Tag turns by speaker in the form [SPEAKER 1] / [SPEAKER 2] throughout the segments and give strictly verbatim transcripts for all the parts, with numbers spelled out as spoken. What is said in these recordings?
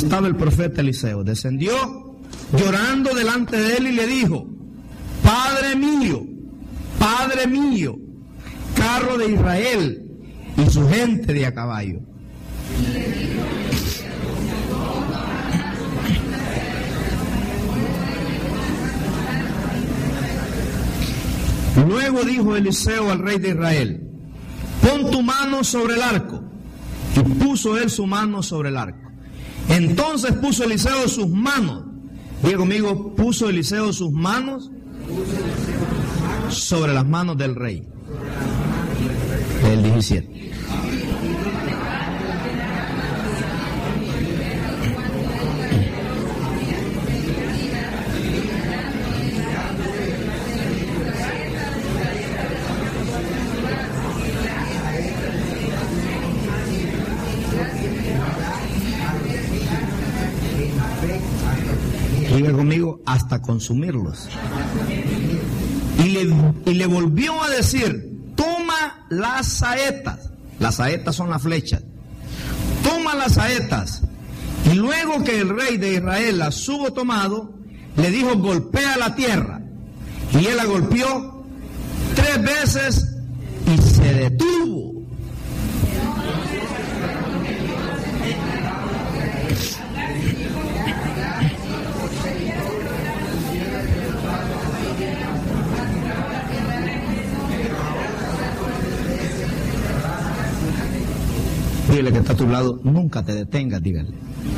[SPEAKER 1] estaba el profeta Eliseo. Descendió llorando delante de él y le dijo: Padre mío, Padre mío, carro de Israel y su gente de a caballo. Luego dijo Eliseo al rey de Israel: Pon tu mano sobre el arco. Y puso él su mano sobre el arco. Entonces puso Eliseo sus manos. Diga conmigo, puso Eliseo sus manos sobre las manos del rey. El diecisiete. Diga conmigo, hasta consumirlos. Y le, y le volvió a decir: toma las saetas. Las saetas son las flechas. Toma las saetas. Y luego que el rey de Israel las hubo tomado, le dijo: golpea la tierra. Y él la golpeó tres veces y se detuvo. Dígale que está a tu lado: nunca te detengas, dígale.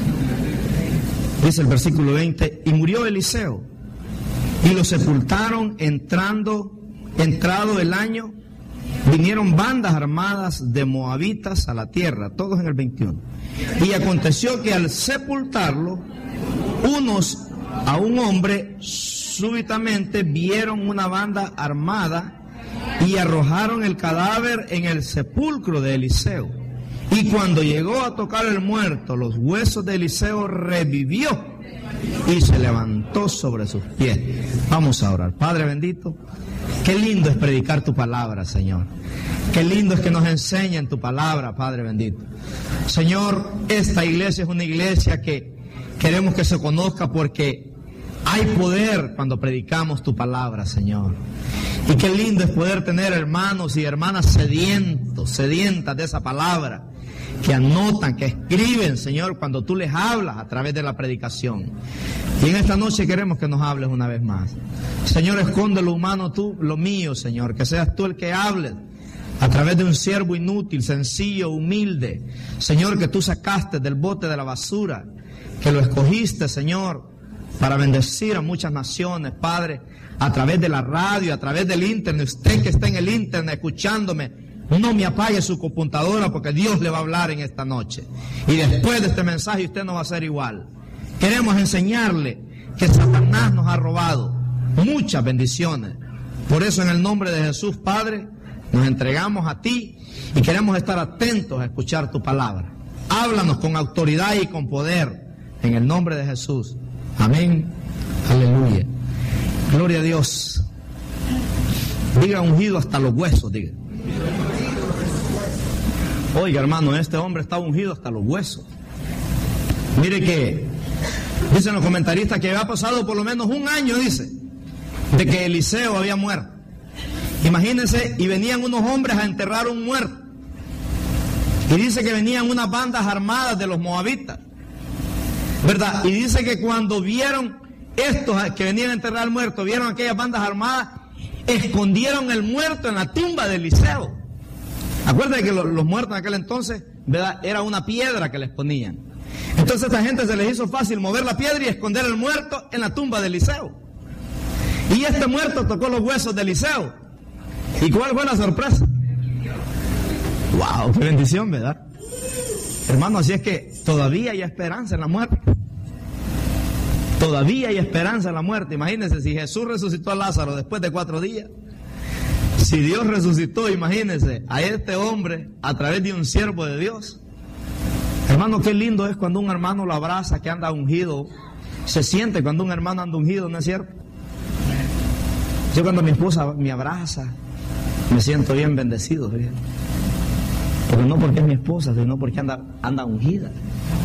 [SPEAKER 1] Dice el versículo veinte: y murió Eliseo, y lo sepultaron entrando, entrado el año, vinieron bandas armadas de moabitas a la tierra, todos en el veintiuno. Y aconteció que al sepultarlo, unos a un hombre súbitamente vieron una banda armada y arrojaron el cadáver en el sepulcro de Eliseo. Y cuando llegó a tocar el muerto, los huesos de Eliseo revivió y se levantó sobre sus pies. Vamos a orar. Padre bendito, qué lindo es predicar tu palabra, Señor. Qué lindo es que nos enseñen tu palabra, Padre bendito. Señor, esta iglesia es una iglesia que queremos que se conozca porque hay poder cuando predicamos tu palabra, Señor. Y qué lindo es poder tener hermanos y hermanas sedientos, sedientas de esa palabra, que anotan, que escriben, Señor, cuando tú les hablas a través de la predicación. Y en esta noche queremos que nos hables una vez más. Señor, esconde lo humano tú, lo mío, Señor, que seas tú el que hables a través de un siervo inútil, sencillo, humilde. Señor, que tú sacaste del bote de la basura, que lo escogiste, Señor, para bendecir a muchas naciones, Padre, a través de la radio, a través del internet. Usted que está en el internet escuchándome, no me apague su computadora porque Dios le va a hablar en esta noche. Y después de este mensaje usted no va a ser igual. Queremos enseñarle que Satanás nos ha robado muchas bendiciones. Por eso en el nombre de Jesús, Padre, nos entregamos a ti y queremos estar atentos a escuchar tu palabra. Háblanos con autoridad y con poder en el nombre de Jesús. Amén. Aleluya. Gloria a Dios. Diga ungido hasta los huesos, diga. Oiga, hermano, este hombre está ungido hasta los huesos. Mire que dicen los comentaristas que había pasado por lo menos un año, dice, de que Eliseo había muerto. Imagínense, y venían unos hombres a enterrar un muerto. Y dice que venían unas bandas armadas de los moabitas, ¿verdad? Y dice que cuando vieron estos que venían a enterrar al muerto, vieron aquellas bandas armadas, escondieron el muerto en la tumba de Eliseo. Acuérdense que los, los muertos en aquel entonces, ¿verdad?, era una piedra que les ponían. Entonces a esta gente se les hizo fácil mover la piedra y esconder el muerto en la tumba de Eliseo. Y este muerto tocó los huesos de Eliseo. ¿Y cuál fue la sorpresa? ¡Wow! ¡Qué bendición!, ¿verdad? Hermano, así es que todavía hay esperanza en la muerte. Todavía hay esperanza en la muerte. Imagínense, si Jesús resucitó a Lázaro después de cuatro días, si Dios resucitó, imagínense, a este hombre a través de un siervo de Dios. Hermano, qué lindo es cuando un hermano lo abraza, que anda ungido. Se siente cuando un hermano anda ungido, ¿no es cierto? Yo cuando mi esposa me abraza, me siento bien bendecido, ¿sí? Pero no porque es mi esposa, sino porque anda, anda ungida.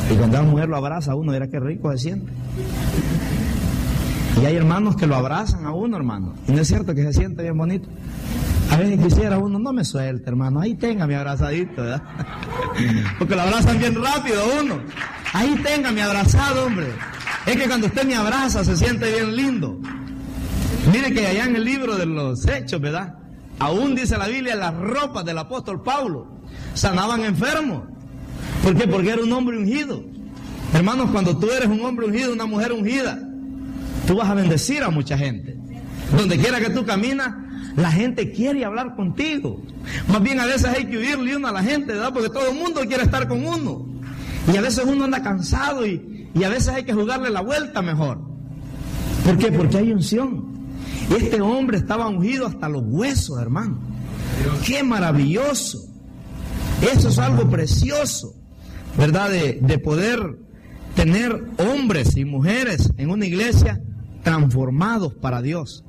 [SPEAKER 1] Y cuando la mujer lo abraza a uno, mira qué rico se siente. Y hay hermanos que lo abrazan a uno, hermano. Y no es cierto que se siente bien bonito. A veces quisiera uno, no me suelte, hermano. Ahí tenga mi abrazadito, ¿verdad? Porque lo abrazan bien rápido a uno. Ahí tenga mi abrazado, hombre. Es que cuando usted me abraza se siente bien lindo. Mire que allá en el libro de los Hechos, ¿verdad? Aún dice la Biblia, las ropas del apóstol Pablo sanaban enfermos. ¿Por qué? Porque era un hombre ungido. Hermanos, cuando tú eres un hombre ungido, una mujer ungida, tú vas a bendecir a mucha gente. Donde quiera que tú caminas, la gente quiere hablar contigo. Más bien a veces hay que huirle uno a la gente, ¿verdad? Porque todo el mundo quiere estar con uno. Y a veces uno anda cansado y, y a veces hay que jugarle la vuelta mejor. ¿Por qué? Porque hay unción. Este hombre estaba ungido hasta los huesos, hermano. ¡Qué maravilloso! Eso es algo precioso, ¿verdad? De, de poder tener hombres y mujeres en una iglesia transformados para Dios.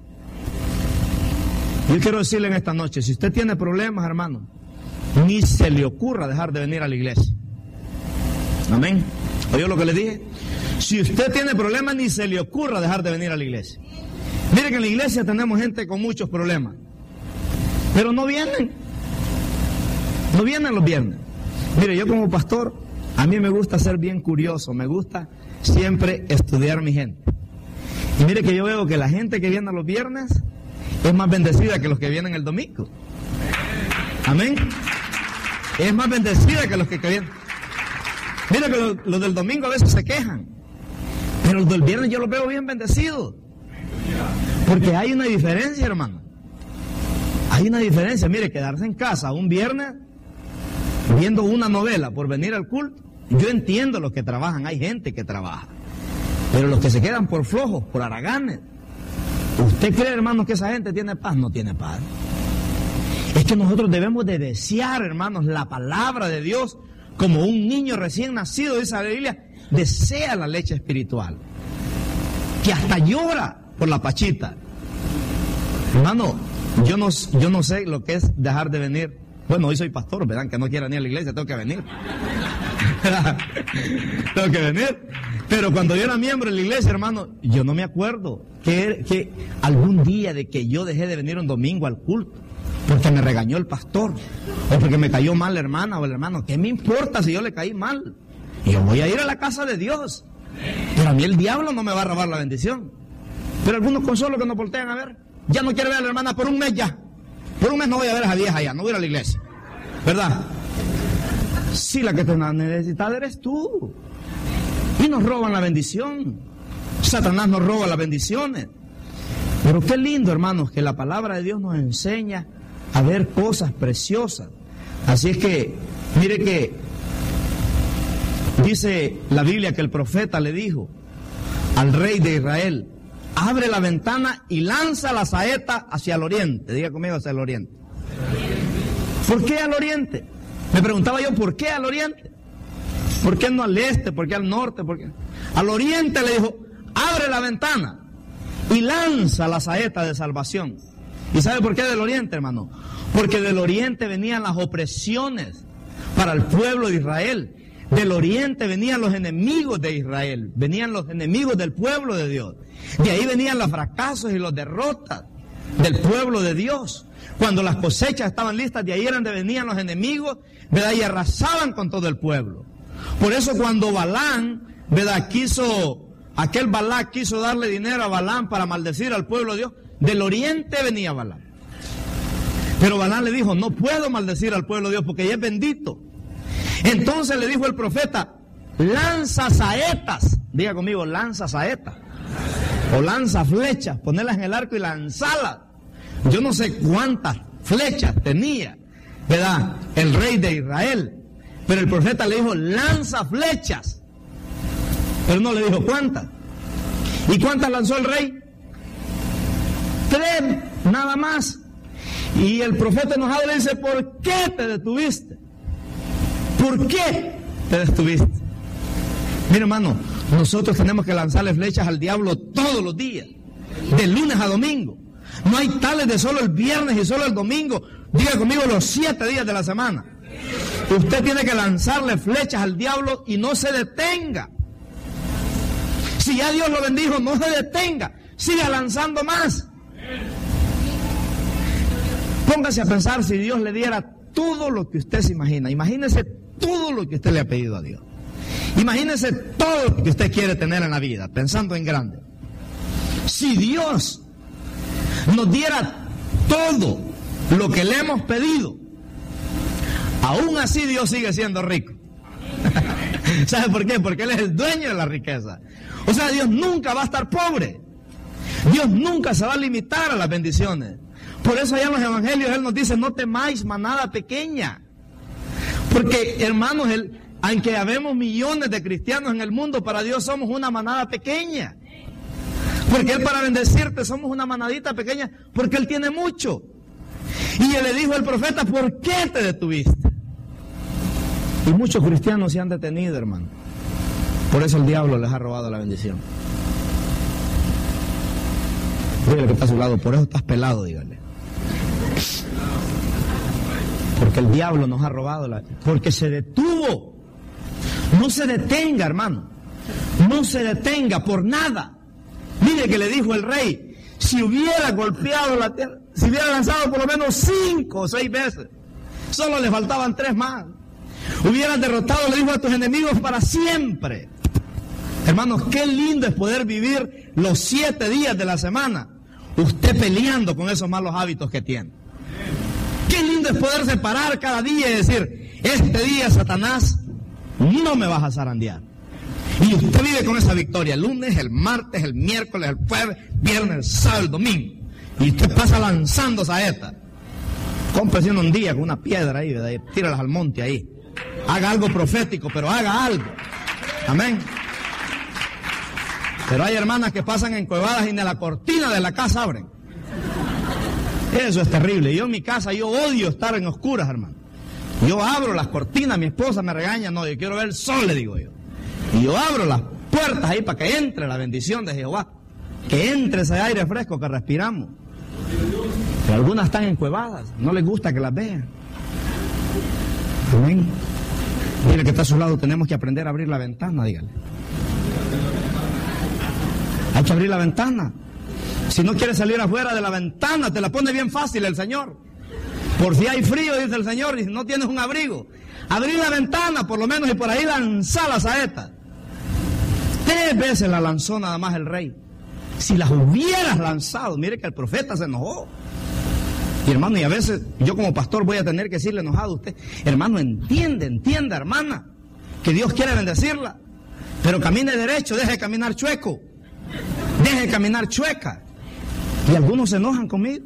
[SPEAKER 1] Yo quiero decirle en esta noche, si usted tiene problemas, hermano, ni se le ocurra dejar de venir a la iglesia. Amén. ¿Oyó lo que le dije? Si usted tiene problemas, ni se le ocurra dejar de venir a la iglesia. Mire que en la iglesia tenemos gente con muchos problemas, pero no vienen. No vienen los viernes. Mire, yo como pastor, a mí me gusta ser bien curioso, me gusta siempre estudiar mi gente. Y mire que yo veo que la gente que viene los viernes es más bendecida que los que vienen el domingo. Amén. Es más bendecida que los que, que vienen. Mire que los, los del domingo a veces se quejan, pero los del viernes yo los veo bien bendecidos. Porque hay una diferencia, hermano. Hay una diferencia. Mire, quedarse en casa un viernes viendo una novela por venir al culto, yo entiendo los que trabajan, hay gente que trabaja. Pero los que se quedan por flojos, por haraganes, ¿usted cree, hermanos, que esa gente tiene paz? No tiene paz. Es que nosotros debemos de desear, hermanos, la palabra de Dios como un niño recién nacido, dice la Biblia, desea la leche espiritual. Que hasta llora por la pachita. Hermano, yo no, yo no sé lo que es dejar de venir. Bueno, hoy soy pastor, ¿verdad? Que no quiera ni a la iglesia, tengo que venir. Tengo que venir. Pero cuando yo era miembro de la iglesia, hermano, yo no me acuerdo que, que algún día de que yo dejé de venir un domingo al culto, porque me regañó el pastor, o porque me cayó mal la hermana o el hermano. ¿Qué me importa si yo le caí mal? Yo voy a ir a la casa de Dios. Pero a mí el diablo no me va a robar la bendición. Pero algunos consuelos que nos voltean a ver, ya no quiere ver a la hermana por un mes ya. Por un mes no voy a ver a esa vieja ya, no voy a ir a la iglesia. ¿Verdad? Sí, la que te necesitas eres tú. Y nos roban la bendición. Satanás nos roba las bendiciones. Pero qué lindo, hermanos, que la palabra de Dios nos enseña a ver cosas preciosas. Así es que, mire que dice la Biblia que el profeta le dijo al rey de Israel: abre la ventana y lanza la saeta hacia el oriente. Diga conmigo, hacia el oriente. ¿Por qué al oriente? Me preguntaba yo, ¿por qué al oriente? ¿Por qué no al este? ¿Por qué al norte? ¿Por qué? Al oriente le dijo, abre la ventana y lanza la saeta de salvación. ¿Y sabe por qué del oriente, hermano? Porque del oriente venían las opresiones para el pueblo de Israel. Del oriente venían los enemigos de Israel, venían los enemigos del pueblo de Dios. De ahí venían los fracasos y las derrotas del pueblo de Dios. Cuando las cosechas estaban listas, de ahí eran de venían los enemigos, ¿verdad? Y arrasaban con todo el pueblo. Por eso cuando Balán, ¿verdad? Quiso, aquel Balán quiso darle dinero a Balán para maldecir al pueblo de Dios, del oriente venía Balán. Pero Balán le dijo, no puedo maldecir al pueblo de Dios porque ya es bendito. Entonces le dijo el profeta, lanza saetas, diga conmigo, lanza saetas, o lanza flechas, ponerlas en el arco y lanzalas. Yo no sé cuántas flechas tenía, ¿verdad?, el rey de Israel, pero el profeta le dijo, lanza flechas, pero no le dijo cuántas. ¿Y cuántas lanzó el rey? Tres, nada más. Y el profeta enojado le dice, ¿por qué te detuviste? ¿Por qué te detuviste? Mira, hermano, nosotros tenemos que lanzarle flechas al diablo todos los días, de lunes a domingo. No hay tales de solo el viernes y solo el domingo. Diga conmigo, los siete días de la semana. Usted tiene que lanzarle flechas al diablo y no se detenga. Si ya Dios lo bendijo, no se detenga, siga lanzando más. Póngase a pensar si Dios le diera todo lo que usted se imagina. Imagínese todo lo que usted le ha pedido a Dios. Imagínese todo lo que usted quiere tener en la vida, pensando en grande. Si Dios nos diera todo lo que le hemos pedido, aún así Dios sigue siendo rico. ¿Sabe por qué? Porque Él es el dueño de la riqueza. O sea, Dios nunca va a estar pobre. Dios nunca se va a limitar a las bendiciones. Por eso allá en los evangelios Él nos dice: no temáis, manada pequeña. Porque, hermanos, Él, aunque habemos millones de cristianos en el mundo, para Dios somos una manada pequeña. Porque Él, para bendecirte, somos una manadita pequeña, porque Él tiene mucho. Y Él le dijo al profeta: ¿por qué te detuviste? Y muchos cristianos se han detenido, hermano. Por eso el diablo les ha robado la bendición. Dígale que está a su lado: por eso estás pelado, dígale. Porque el diablo nos ha robado la... Porque se detuvo. No se detenga, hermano. No se detenga por nada. Mire que le dijo el rey: si hubiera golpeado la tierra, si hubiera lanzado por lo menos cinco o seis veces, solo le faltaban tres más. Hubieras derrotado, le dijo, a tus enemigos para siempre. Hermanos, qué lindo es poder vivir los siete días de la semana usted peleando con esos malos hábitos que tiene. Qué lindo es poder separar cada día y decir: este día, Satanás, no me vas a zarandear. Y usted vive con esa victoria el lunes, el martes, el miércoles, el jueves, viernes, el sábado, el domingo. Y usted pasa lanzando saetas. Cómprese un día con una piedra ahí, ¿verdad? Y tíralas al monte ahí. Haga algo profético, pero haga algo. Amén. Pero hay hermanas que pasan encuevadas y ni la cortina de la casa abren. Eso es terrible. Yo en mi casa, yo odio estar en oscuras, hermano. Yo abro las cortinas, mi esposa me regaña: no, yo quiero ver el sol, le digo yo. Y yo abro las puertas ahí para que entre la bendición de Jehová, que entre ese aire fresco que respiramos. Pero algunas están encuevadas, no les gusta que las vean. Amén. Mire que está a su lado: tenemos que aprender a abrir la ventana, dígale. Hay que abrir la ventana. Si no quieres salir afuera de la ventana, te la pone bien fácil el Señor. Por si hay frío, dice el Señor, y si no tienes un abrigo, abrir la ventana por lo menos y por ahí lanzar la saeta. Tres veces la lanzó nada más el rey. Si las hubieras lanzado, mire que el profeta se enojó. Y hermano, y a veces yo como pastor voy a tener que decirle enojado a usted: hermano, entiende, entienda, hermana, que Dios quiere bendecirla, pero camine derecho, deje de caminar chueco, deje de caminar chueca. Y algunos se enojan conmigo.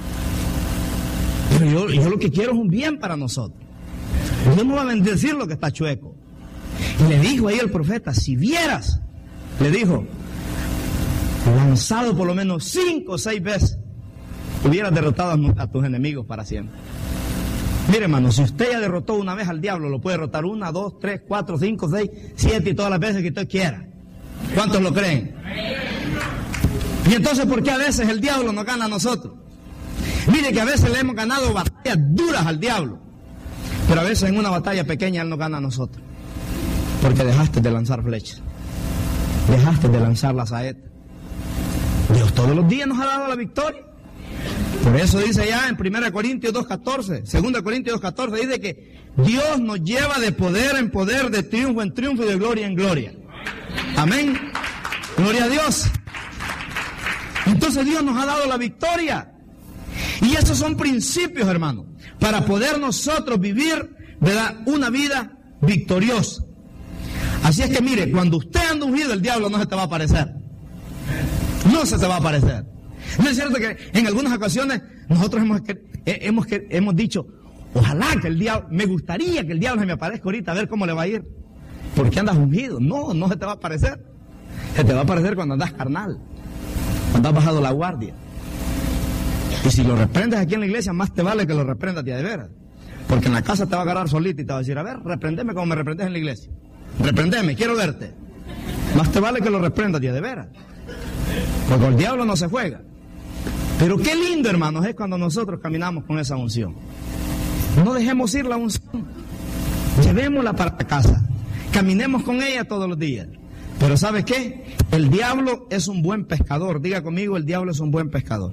[SPEAKER 1] Pero yo, yo lo que quiero es un bien para nosotros. Dios no va a bendecir lo que está chueco. Y le dijo ahí el profeta: si vieras, le dijo, lanzado por lo menos cinco o seis veces, hubieras derrotado a, a tus enemigos para siempre. Mire, hermano, si usted ya derrotó una vez al diablo, lo puede derrotar una, dos, tres, cuatro, cinco, seis, siete y todas las veces que usted quiera. ¿Cuántos lo creen? Y entonces, ¿por qué a veces el diablo nos gana a nosotros? Mire que a veces le hemos ganado batallas duras al diablo, pero a veces en una batalla pequeña él nos gana a nosotros. Porque dejaste de lanzar flechas, dejaste de lanzar la saeta. Dios todos los días nos ha dado la victoria. Por eso dice ya en primera Corintios dos catorce, segunda Corintios dos catorce, dice que Dios nos lleva de poder en poder, de triunfo en triunfo y de gloria en gloria. Amén. Gloria a Dios. Entonces Dios nos ha dado la victoria. Y esos son principios, hermano, para poder nosotros vivir, ¿verdad?, una vida victoriosa. Así es que mire, cuando usted anda ungido, el diablo no se te va a aparecer. No se te va a aparecer. ¿No es cierto que en algunas ocasiones nosotros hemos, hemos, hemos dicho: ojalá que el diablo, me gustaría que el diablo se me aparezca ahorita a ver cómo le va a ir? Porque andas ungido. No, no se te va a aparecer. Se te va a aparecer cuando andas carnal, cuando has bajado la guardia. Y si lo reprendes aquí en la iglesia, más te vale que lo reprendas de veras. Porque en la casa te va a agarrar solito y te va a decir: a ver, reprendeme como me reprendes en la iglesia. Reprendeme, quiero verte. Más te vale que lo reprendas de veras. Porque el diablo no se juega. Pero qué lindo, hermanos, es cuando nosotros caminamos con esa unción. No dejemos ir la unción. Llevémosla para casa, caminemos con ella todos los días. Pero ¿sabe qué? El diablo es un buen pescador. Diga conmigo, el diablo es un buen pescador.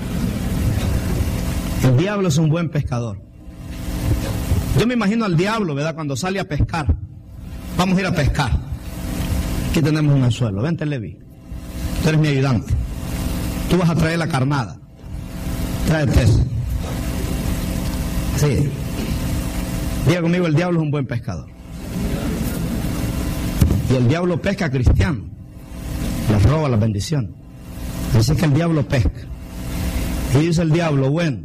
[SPEAKER 1] El diablo es un buen pescador. Yo me imagino al diablo, ¿verdad? Cuando sale a pescar. Vamos a ir a pescar. Aquí tenemos un anzuelo. Vente, Levi. Tú eres mi ayudante. Tú vas a traer la carnada. Tráete eso. Sí. Diga conmigo, el diablo es un buen pescador. Y el diablo pesca a cristianos. Les roba la bendición. Dice que el diablo pesca. Y dice el diablo, bueno,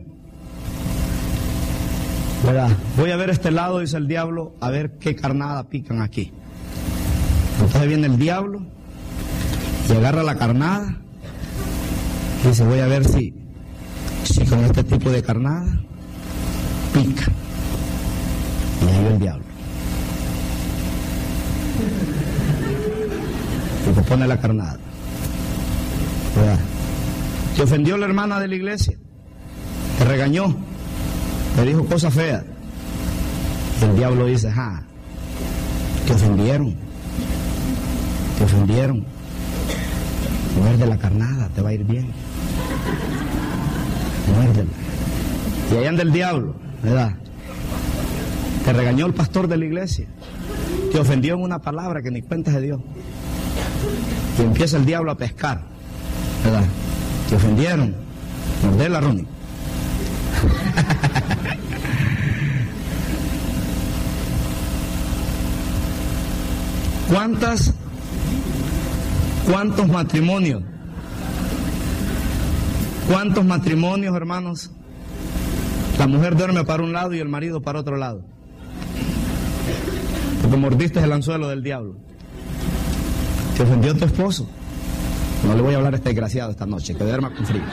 [SPEAKER 1] ¿verdad? Voy a ver este lado, dice el diablo, a ver qué carnada pican aquí. Entonces viene el diablo y agarra la carnada y dice, voy a ver si, si con este tipo de carnada pica. Y ahí va el diablo. Y te pone la carnada. ¿Verdad? Te ofendió la hermana de la iglesia, te regañó, te dijo cosas feas. Y el diablo dice, ah, te ofendieron, te ofendieron. Muerde la carnada, te va a ir bien. Muérdela. Y ahí anda el diablo, ¿verdad? Te regañó el pastor de la iglesia, te ofendió en una palabra que ni cuenta de Dios. Y empieza el diablo a pescar, ¿verdad? Te ofendieron. Mordela, Ronnie. ¿Cuántas, cuántos matrimonios, cuántos matrimonios, hermanos, la mujer duerme para un lado y el marido para otro lado? Porque mordiste el anzuelo del diablo. Te ofendió tu esposo. No le voy a hablar a este desgraciado esta noche, que duerma con frío.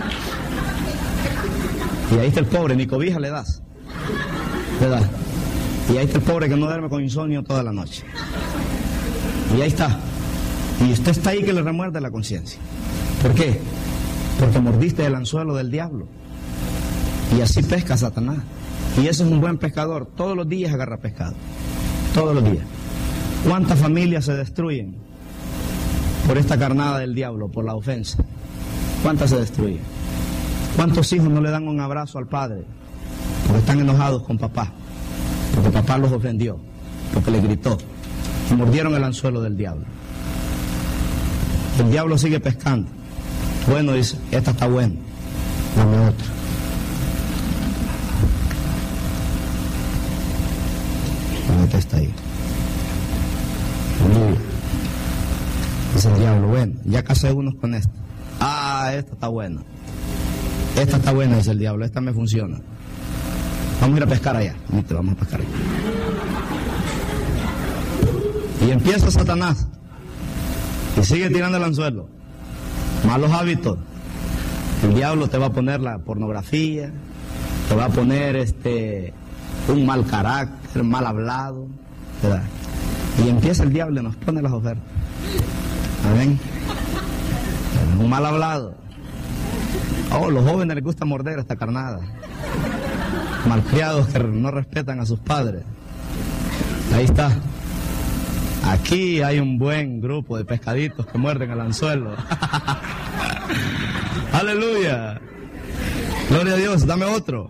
[SPEAKER 1] Y ahí está el pobre, ni cobija le das. Le das. Y ahí está el pobre que no duerme con insomnio toda la noche. Y ahí está. Y usted está ahí que le remuerde la conciencia. ¿Por qué? Porque mordiste el anzuelo del diablo. Y así pesca Satanás. Y ese es un buen pescador. Todos los días agarra pescado. Todos los días. ¿Cuántas familias se destruyen por esta carnada del diablo, por la ofensa? ¿Cuántas se destruyen? ¿Cuántos hijos no le dan un abrazo al padre? Porque están enojados con papá. Porque papá los ofendió. Porque le gritó. Y mordieron el anzuelo del diablo. El diablo sigue pescando. Bueno, dice, esta está buena. Dame otra. Esta está ahí. Mira. Dice el diablo, bueno, ya casé unos con esta. Ah, esta está buena. Esta está buena, dice el diablo, esta me funciona. Vamos a ir a pescar allá. Viste, vamos a pescar allá. Y empieza Satanás. Y sigue tirando el anzuelo. Malos hábitos. El diablo te va a poner la pornografía, te va a poner este un mal carácter, mal hablado, ¿verdad? Y empieza el diablo y nos pone las ofertas. Amén. Un mal hablado. Oh, los jóvenes les gusta morder esta carnada. Malcriados que no respetan a sus padres. Ahí está. Aquí hay un buen grupo de pescaditos que muerden el anzuelo. Aleluya. Gloria a Dios. Dame otro.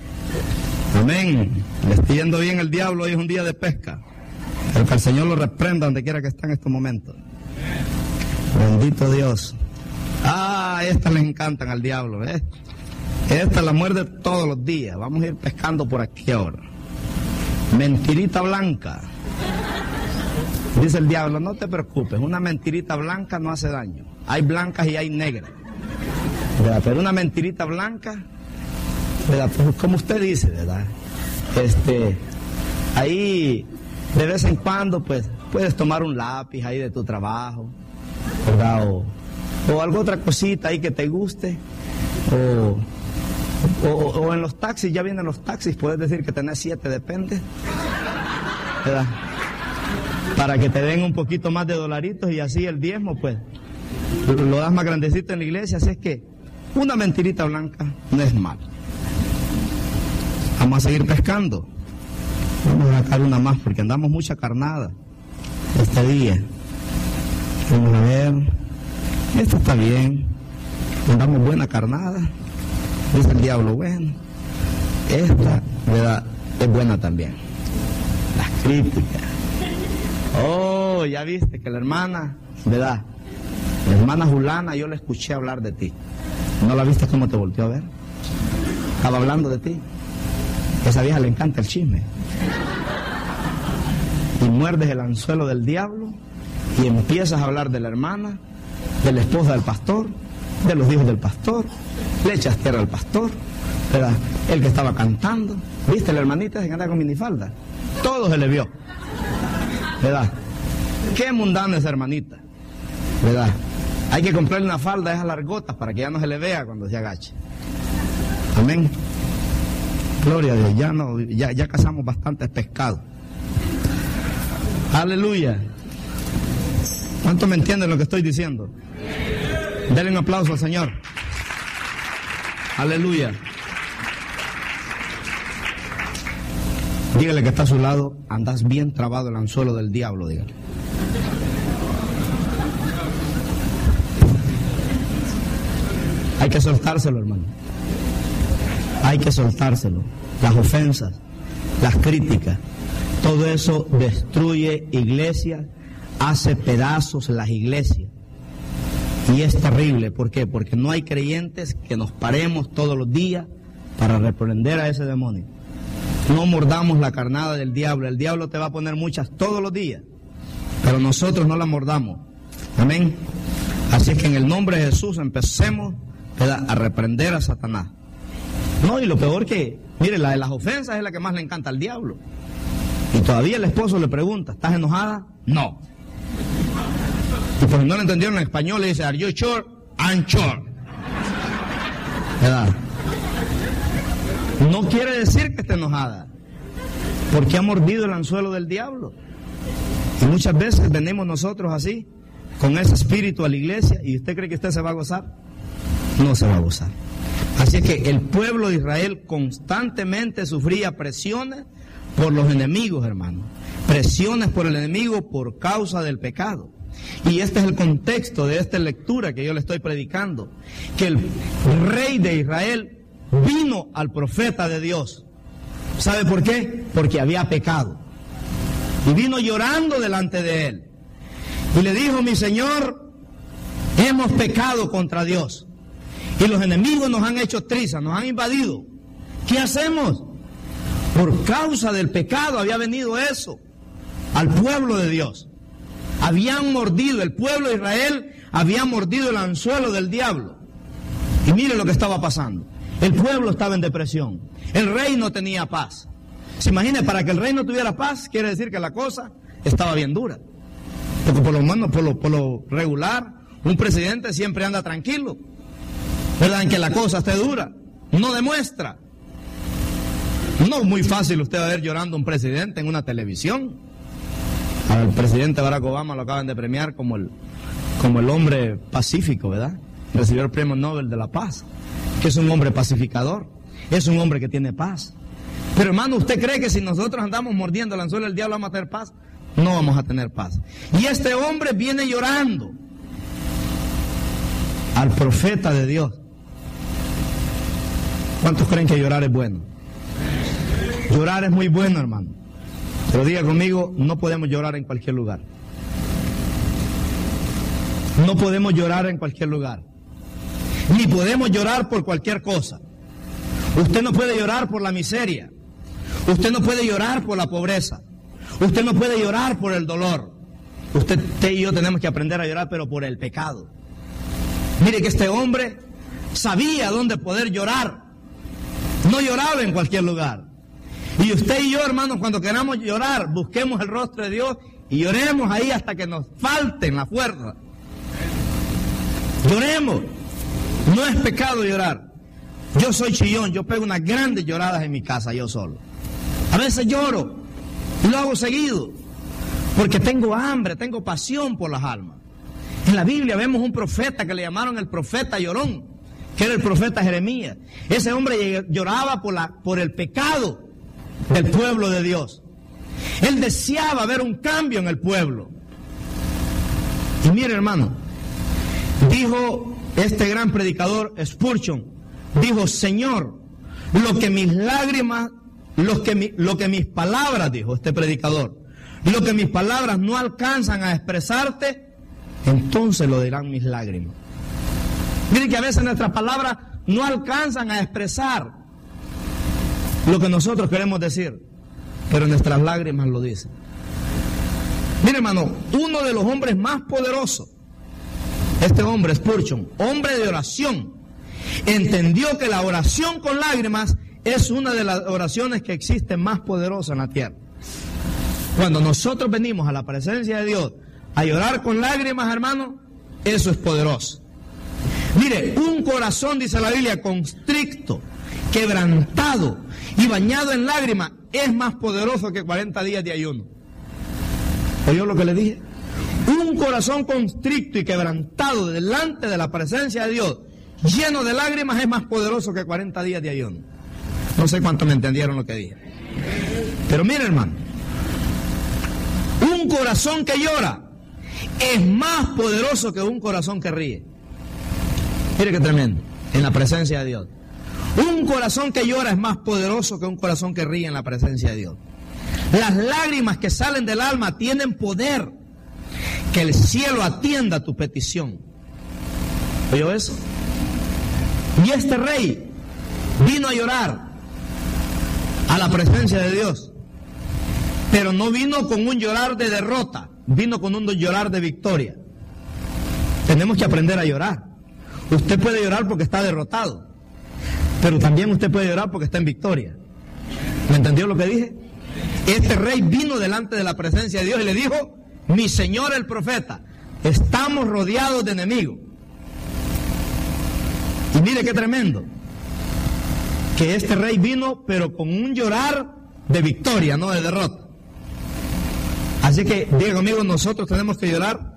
[SPEAKER 1] Amén. Le estoy yendo bien el diablo. Hoy es un día de pesca. Pero que el Señor lo reprenda donde quiera que esté en estos momentos. Bendito Dios. Ah, estas le encantan al diablo, ¿ves? Esta la muerde todos los días. Vamos a ir pescando por aquí ahora. Mentirita blanca. Dice el diablo, no te preocupes, una mentirita blanca no hace daño. Hay blancas y hay negras. ¿Verdad? Pero una mentirita blanca, ¿verdad? Pues como usted dice, ¿verdad? Este, ahí de vez en cuando, pues, puedes tomar un lápiz ahí de tu trabajo, ¿verdad? O, o alguna otra cosita ahí que te guste. O, o, o en los taxis, ya vienen los taxis, puedes decir que tenés siete, depende, ¿verdad? Para que te den un poquito más de dolaritos y así el diezmo, pues, lo das más grandecito en la iglesia. Así es que una mentirita blanca no es mal. Vamos a seguir pescando. Vamos a sacar una más porque andamos mucha carnada este día. Vamos a ver. Esta está bien. Andamos buena carnada. Dice el diablo, bueno. Esta, ¿verdad?, es buena también. Las críticas. Oh, ya viste que la hermana, ¿verdad? La hermana Julana, yo le escuché hablar de ti. ¿No la viste cómo te volteó a ver? Estaba hablando de ti. A esa vieja le encanta el chisme. Y muerdes el anzuelo del diablo y empiezas a hablar de la hermana, de la esposa del pastor, de los hijos del pastor, le echas tierra al pastor, ¿verdad? El que estaba cantando. ¿Viste la hermanita que cantaba con minifalda? Todo se le vio, ¿verdad? Qué mundana esa hermanita, ¿verdad? Hay que comprarle una falda de esas largotas para que ya no se le vea cuando se agache. Amén. Gloria a Dios, ya, no, ya, ya cazamos bastantes pescados. Aleluya. ¿Cuántos me entienden lo que estoy diciendo? Denle un aplauso al Señor. Aleluya. Dígale que está a su lado, andas bien trabado el anzuelo del diablo, dígale. Hay que soltárselo, hermano. Hay que soltárselo. Las ofensas, las críticas, todo eso destruye iglesias, hace pedazos las iglesias. Y es terrible. ¿Por qué? Porque no hay creyentes que nos paremos todos los días para reprender a ese demonio. No mordamos la carnada del diablo. El diablo te va a poner muchas todos los días, pero nosotros no la mordamos. Amén. Así que en el nombre de Jesús empecemos, ¿verdad?, a reprender a Satanás. No, y lo peor que, mire, la de las ofensas es la que más le encanta al diablo. Y todavía el esposo le pregunta, ¿estás enojada? No. Y porque no lo entendieron en español, le dice, ¿Are you sure? I'm sure. ¿Verdad? No quiere decir que esté enojada, porque ha mordido el anzuelo del diablo. Y muchas veces venimos nosotros así, con ese espíritu a la iglesia, y usted cree que usted se va a gozar. No se va a gozar. Así es que el pueblo de Israel constantemente sufría presiones por los enemigos, hermano. Presiones por el enemigo por causa del pecado. Y este es el contexto de esta lectura que yo le estoy predicando. Que el rey de Israel vino al profeta de Dios. ¿Sabe por qué? Porque había pecado. Y vino llorando delante de él. Y le dijo, mi señor, hemos pecado contra Dios. Y los enemigos nos han hecho trizas, nos han invadido. ¿Qué hacemos? Por causa del pecado había venido eso al pueblo de Dios. Habían mordido, el pueblo de Israel había mordido el anzuelo del diablo. Y mire lo que estaba pasando. El pueblo estaba en depresión. El rey no tenía paz. Se imagina, para que el rey no tuviera paz, quiere decir que la cosa estaba bien dura. Porque por lo menos, por lo, por lo regular, un presidente siempre anda tranquilo, ¿verdad? En que la cosa esté dura. No demuestra. No es muy fácil usted ver llorando a un presidente en una televisión. Al presidente Barack Obama lo acaban de premiar como el, como el hombre pacífico, ¿verdad? Recibió el premio Nobel de la Paz, que es un hombre pacificador, es un hombre que tiene paz. Pero hermano, ¿usted cree que si nosotros andamos mordiendo el anzuelo del diablo vamos a tener paz? No vamos a tener paz. Y este hombre viene llorando al profeta de Dios. ¿Cuántos creen que llorar es bueno? Llorar es muy bueno, hermano. Pero diga conmigo, no podemos llorar en cualquier lugar. No podemos llorar en cualquier lugar. Ni podemos llorar por cualquier cosa. Usted no puede llorar por la miseria. Usted no puede llorar por la pobreza. Usted no puede llorar por el dolor. Usted, usted y yo tenemos que aprender a llorar, pero por el pecado. Mire que este hombre sabía dónde poder llorar. No lloraba en cualquier lugar. Y usted y yo, hermanos, cuando queramos llorar, busquemos el rostro de Dios y lloremos ahí hasta que nos falten la fuerza. Lloremos. No es pecado llorar. Yo soy chillón, yo pego unas grandes lloradas en mi casa, yo solo. A veces lloro, y lo hago seguido, porque tengo hambre, tengo pasión por las almas. En la Biblia vemos un profeta que le llamaron el profeta llorón, que era el profeta Jeremías. Ese hombre lloraba por, la, por el pecado del pueblo de Dios. Él deseaba ver un cambio en el pueblo. Y mire, hermano, dijo este gran predicador Spurgeon, dijo: Señor, lo que mis lágrimas, lo que, mi, lo que mis palabras, dijo este predicador, lo que mis palabras no alcanzan a expresarte, entonces lo dirán mis lágrimas. Miren que a veces nuestras palabras no alcanzan a expresar lo que nosotros queremos decir, pero nuestras lágrimas lo dicen. Mire, hermano, uno de los hombres más poderosos, este hombre Spurgeon, hombre de oración, entendió que la oración con lágrimas es una de las oraciones que existen más poderosas en la tierra. Cuando nosotros venimos a la presencia de Dios a llorar con lágrimas, hermano, eso es poderoso. Mire, un corazón, dice la Biblia, constricto, quebrantado y bañado en lágrimas es más poderoso que cuarenta días de ayuno. ¿Oyó lo que le dije? Un corazón constricto y quebrantado delante de la presencia de Dios, lleno de lágrimas, es más poderoso que cuarenta días de ayuno. No sé cuántos me entendieron lo que dije. Pero mire, hermano, un corazón que llora es más poderoso que un corazón que ríe. Mire qué tremendo, en la presencia de Dios. Un corazón que llora es más poderoso que un corazón que ríe en la presencia de Dios. Las lágrimas que salen del alma tienen poder. Que el cielo atienda tu petición. ¿Oyó eso? Y este rey vino a llorar a la presencia de Dios, pero no vino con un llorar de derrota, vino con un llorar de victoria. Tenemos que aprender a llorar. Usted puede llorar porque está derrotado, pero también usted puede llorar porque está en victoria. ¿Me entendió lo que dije? Este rey vino delante de la presencia de Dios y le dijo: mi señor el profeta, estamos rodeados de enemigos. Y mire qué tremendo, que este rey vino pero con un llorar de victoria, no de derrota. Así que diga conmigo, nosotros tenemos que llorar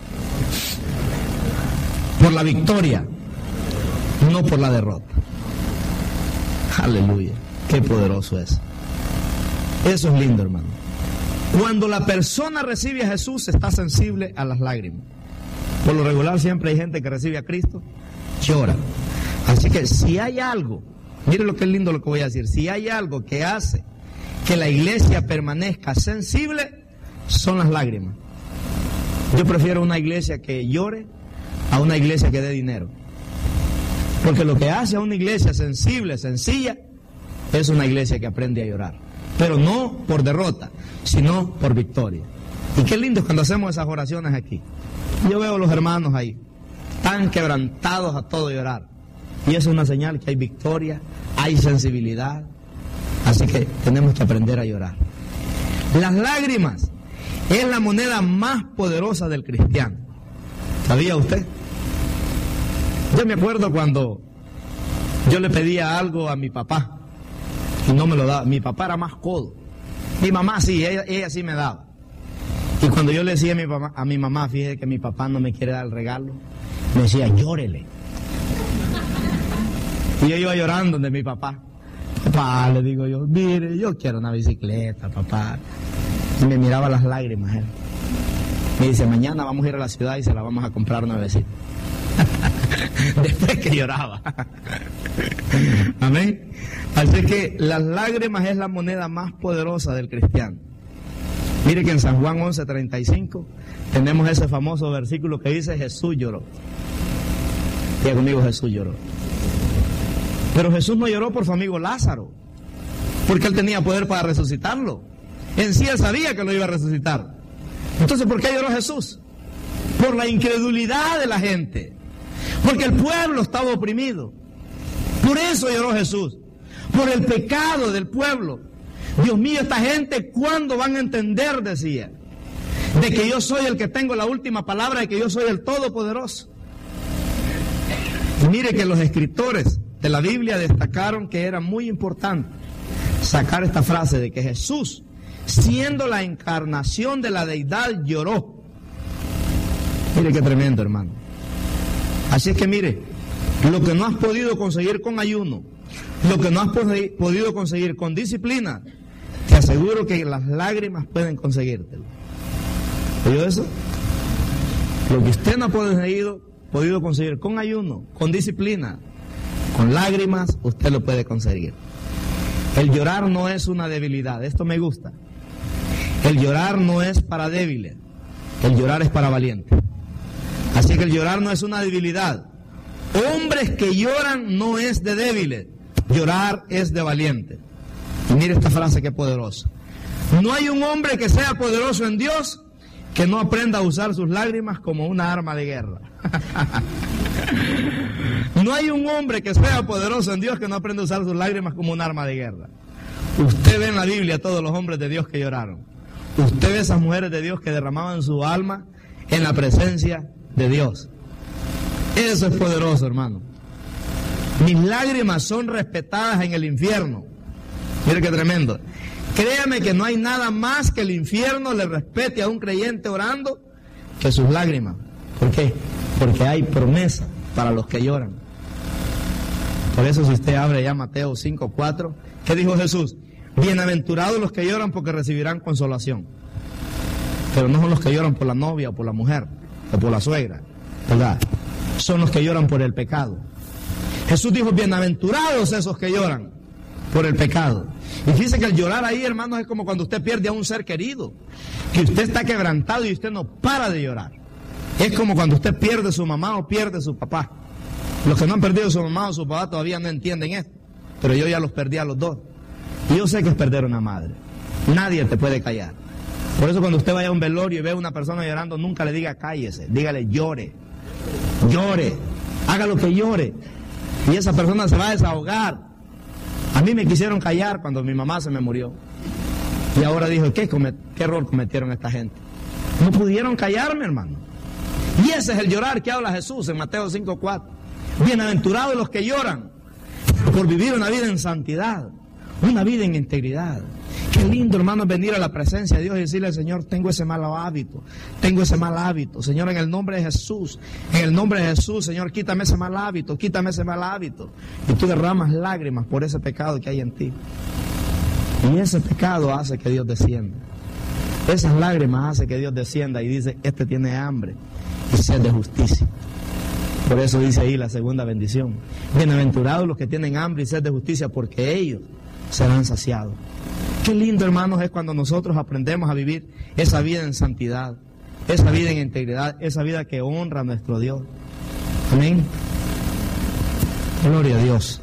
[SPEAKER 1] por la victoria, no por la derrota. Aleluya, qué poderoso es. Eso es lindo, hermano. Cuando la persona recibe a Jesús, está sensible a las lágrimas. Por lo regular siempre hay gente que recibe a Cristo, llora. Así que si hay algo, mire lo que es lindo lo que voy a decir, si hay algo que hace que la iglesia permanezca sensible, son las lágrimas. Yo prefiero una iglesia que llore a una iglesia que dé dinero. Porque lo que hace a una iglesia sensible, sencilla, es una iglesia que aprende a llorar. Pero no por derrota, sino por victoria. Y qué lindo es cuando hacemos esas oraciones aquí. Yo veo a los hermanos ahí, tan quebrantados a todo llorar. Y eso es una señal que hay victoria, hay sensibilidad. Así que tenemos que aprender a llorar. Las lágrimas es la moneda más poderosa del cristiano. ¿Sabía usted? Yo me acuerdo cuando yo le pedía algo a mi papá y no me lo daba. Mi papá era más codo. Mi mamá sí, ella, ella sí me daba. Y cuando yo le decía a mi, papá, a mi mamá, fíjese que mi papá no me quiere dar el regalo, me decía, llórele. Y yo iba llorando de mi papá. Papá, le digo yo, mire, yo quiero una bicicleta, papá. Y me miraba las lágrimas él. Me dice, mañana vamos a ir a la ciudad y se la vamos a comprar nuevecita. Después que lloraba. Amén. Así que las lágrimas es la moneda más poderosa del cristiano. Mire que en San Juan once treinta y cinco tenemos ese famoso versículo que dice, Jesús lloró. Diga conmigo, Jesús lloró. Pero Jesús no lloró por su amigo Lázaro, porque él tenía poder para resucitarlo. En sí él sabía que lo iba a resucitar. Entonces, ¿por qué lloró Jesús? Por la incredulidad de la gente, porque el pueblo estaba oprimido. Por eso lloró Jesús, por el pecado del pueblo. Dios mío, esta gente, ¿cuándo van a entender? Decía, de que yo soy el que tengo la última palabra, de que yo soy el Todopoderoso. Y mire que los escritores de la Biblia destacaron que era muy importante sacar esta frase de que Jesús, siendo la encarnación de la deidad, lloró. Mire qué tremendo, hermano. Así es que mire, lo que no has podido conseguir con ayuno, lo que no has podido conseguir con disciplina, te aseguro que las lágrimas pueden conseguírtelo. ¿Oyó eso? Lo que usted no ha podido, podido conseguir con ayuno, con disciplina, con lágrimas, usted lo puede conseguir. El llorar no es una debilidad, esto me gusta. El llorar no es para débiles, el llorar es para valientes. Así que el llorar no es una debilidad. Hombres que lloran no es de débiles, llorar es de valientes. Y mire esta frase que poderosa. No hay un hombre que sea poderoso en Dios que no aprenda a usar sus lágrimas como una arma de guerra. No hay un hombre que sea poderoso en Dios que no aprenda a usar sus lágrimas como un arma de guerra. Usted ve en la Biblia a todos los hombres de Dios que lloraron. Usted ve a esas mujeres de Dios que derramaban su alma en la presencia de Dios. Eso es poderoso, hermano. Mis lágrimas son respetadas en el infierno. Mire qué tremendo. Créame que no hay nada más que el infierno le respete a un creyente orando que sus lágrimas. ¿Por qué? Porque hay promesa para los que lloran. Por eso si usted abre ya Mateo cinco cuatro, ¿qué dijo Jesús? Bienaventurados los que lloran porque recibirán consolación. Pero no son los que lloran por la novia o por la mujer o por la suegra, ¿verdad? Son los que lloran por el pecado. Jesús dijo, bienaventurados esos que lloran por el pecado. Y fíjese que el llorar ahí, hermanos, es como cuando usted pierde a un ser querido, que usted está quebrantado y usted no para de llorar. Es como cuando usted pierde a su mamá o pierde a su papá. Los que no han perdido a su mamá o su papá todavía no entienden esto, pero yo ya los perdí a los dos. Y yo sé que es perder a una madre. Nadie te puede callar. Por eso cuando usted vaya a un velorio y ve a una persona llorando, nunca le diga cállese, dígale llore, llore, haga lo que llore. Y esa persona se va a desahogar. A mí me quisieron callar cuando mi mamá se me murió. Y ahora dijo, ¿qué, qué error cometieron esta gente? No pudieron callarme, hermano. Y ese es el llorar que habla Jesús en Mateo cinco cuatro. Bienaventurados los que lloran por vivir una vida en santidad, una vida en integridad. Qué lindo, hermano, es venir a la presencia de Dios y decirle al Señor, tengo ese mal hábito, tengo ese mal hábito. Señor, en el nombre de Jesús, en el nombre de Jesús, Señor, quítame ese mal hábito, quítame ese mal hábito. Y tú derramas lágrimas por ese pecado que hay en ti. Y ese pecado hace que Dios descienda. Esas lágrimas hacen que Dios descienda y dice, este tiene hambre y sed de justicia. Por eso dice ahí la segunda bendición. Bienaventurados los que tienen hambre y sed de justicia, porque ellos serán saciados. Qué lindo, hermanos, es cuando nosotros aprendemos a vivir esa vida en santidad, esa vida en integridad, esa vida que honra a nuestro Dios. Amén. Gloria a Dios.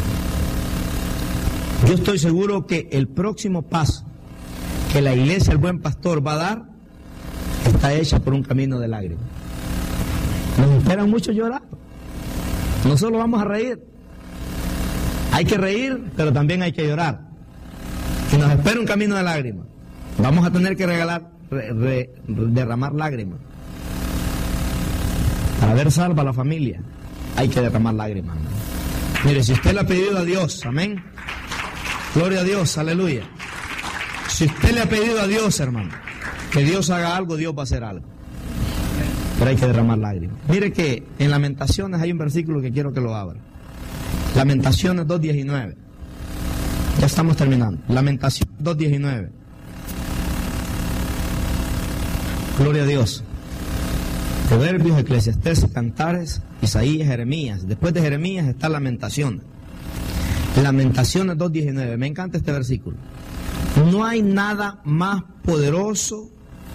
[SPEAKER 1] Yo estoy seguro que el próximo paso que la iglesia, el buen pastor, va a dar, está hecha por un camino de lágrimas. Nos esperan mucho llorar. No solo vamos a reír. Hay que reír, pero también hay que llorar. Y nos espera un camino de lágrimas. Vamos a tener que regalar, re, re, derramar lágrimas. Para ver salva a la familia, hay que derramar lágrimas. Mire, si usted le ha pedido a Dios, amén. Gloria a Dios, aleluya. Si usted le ha pedido a Dios, hermano, que Dios haga algo, Dios va a hacer algo. Pero hay que derramar lágrimas. Mire que en Lamentaciones hay un versículo que quiero que lo abra. Lamentaciones dos diecinueve. Ya estamos terminando. Lamentaciones dos diecinueve. Gloria a Dios. Proverbios, Eclesiastés, Cantares, Isaías, Jeremías. Después de Jeremías está Lamentaciones. Lamentaciones dos diecinueve. Me encanta este versículo. No hay nada más poderoso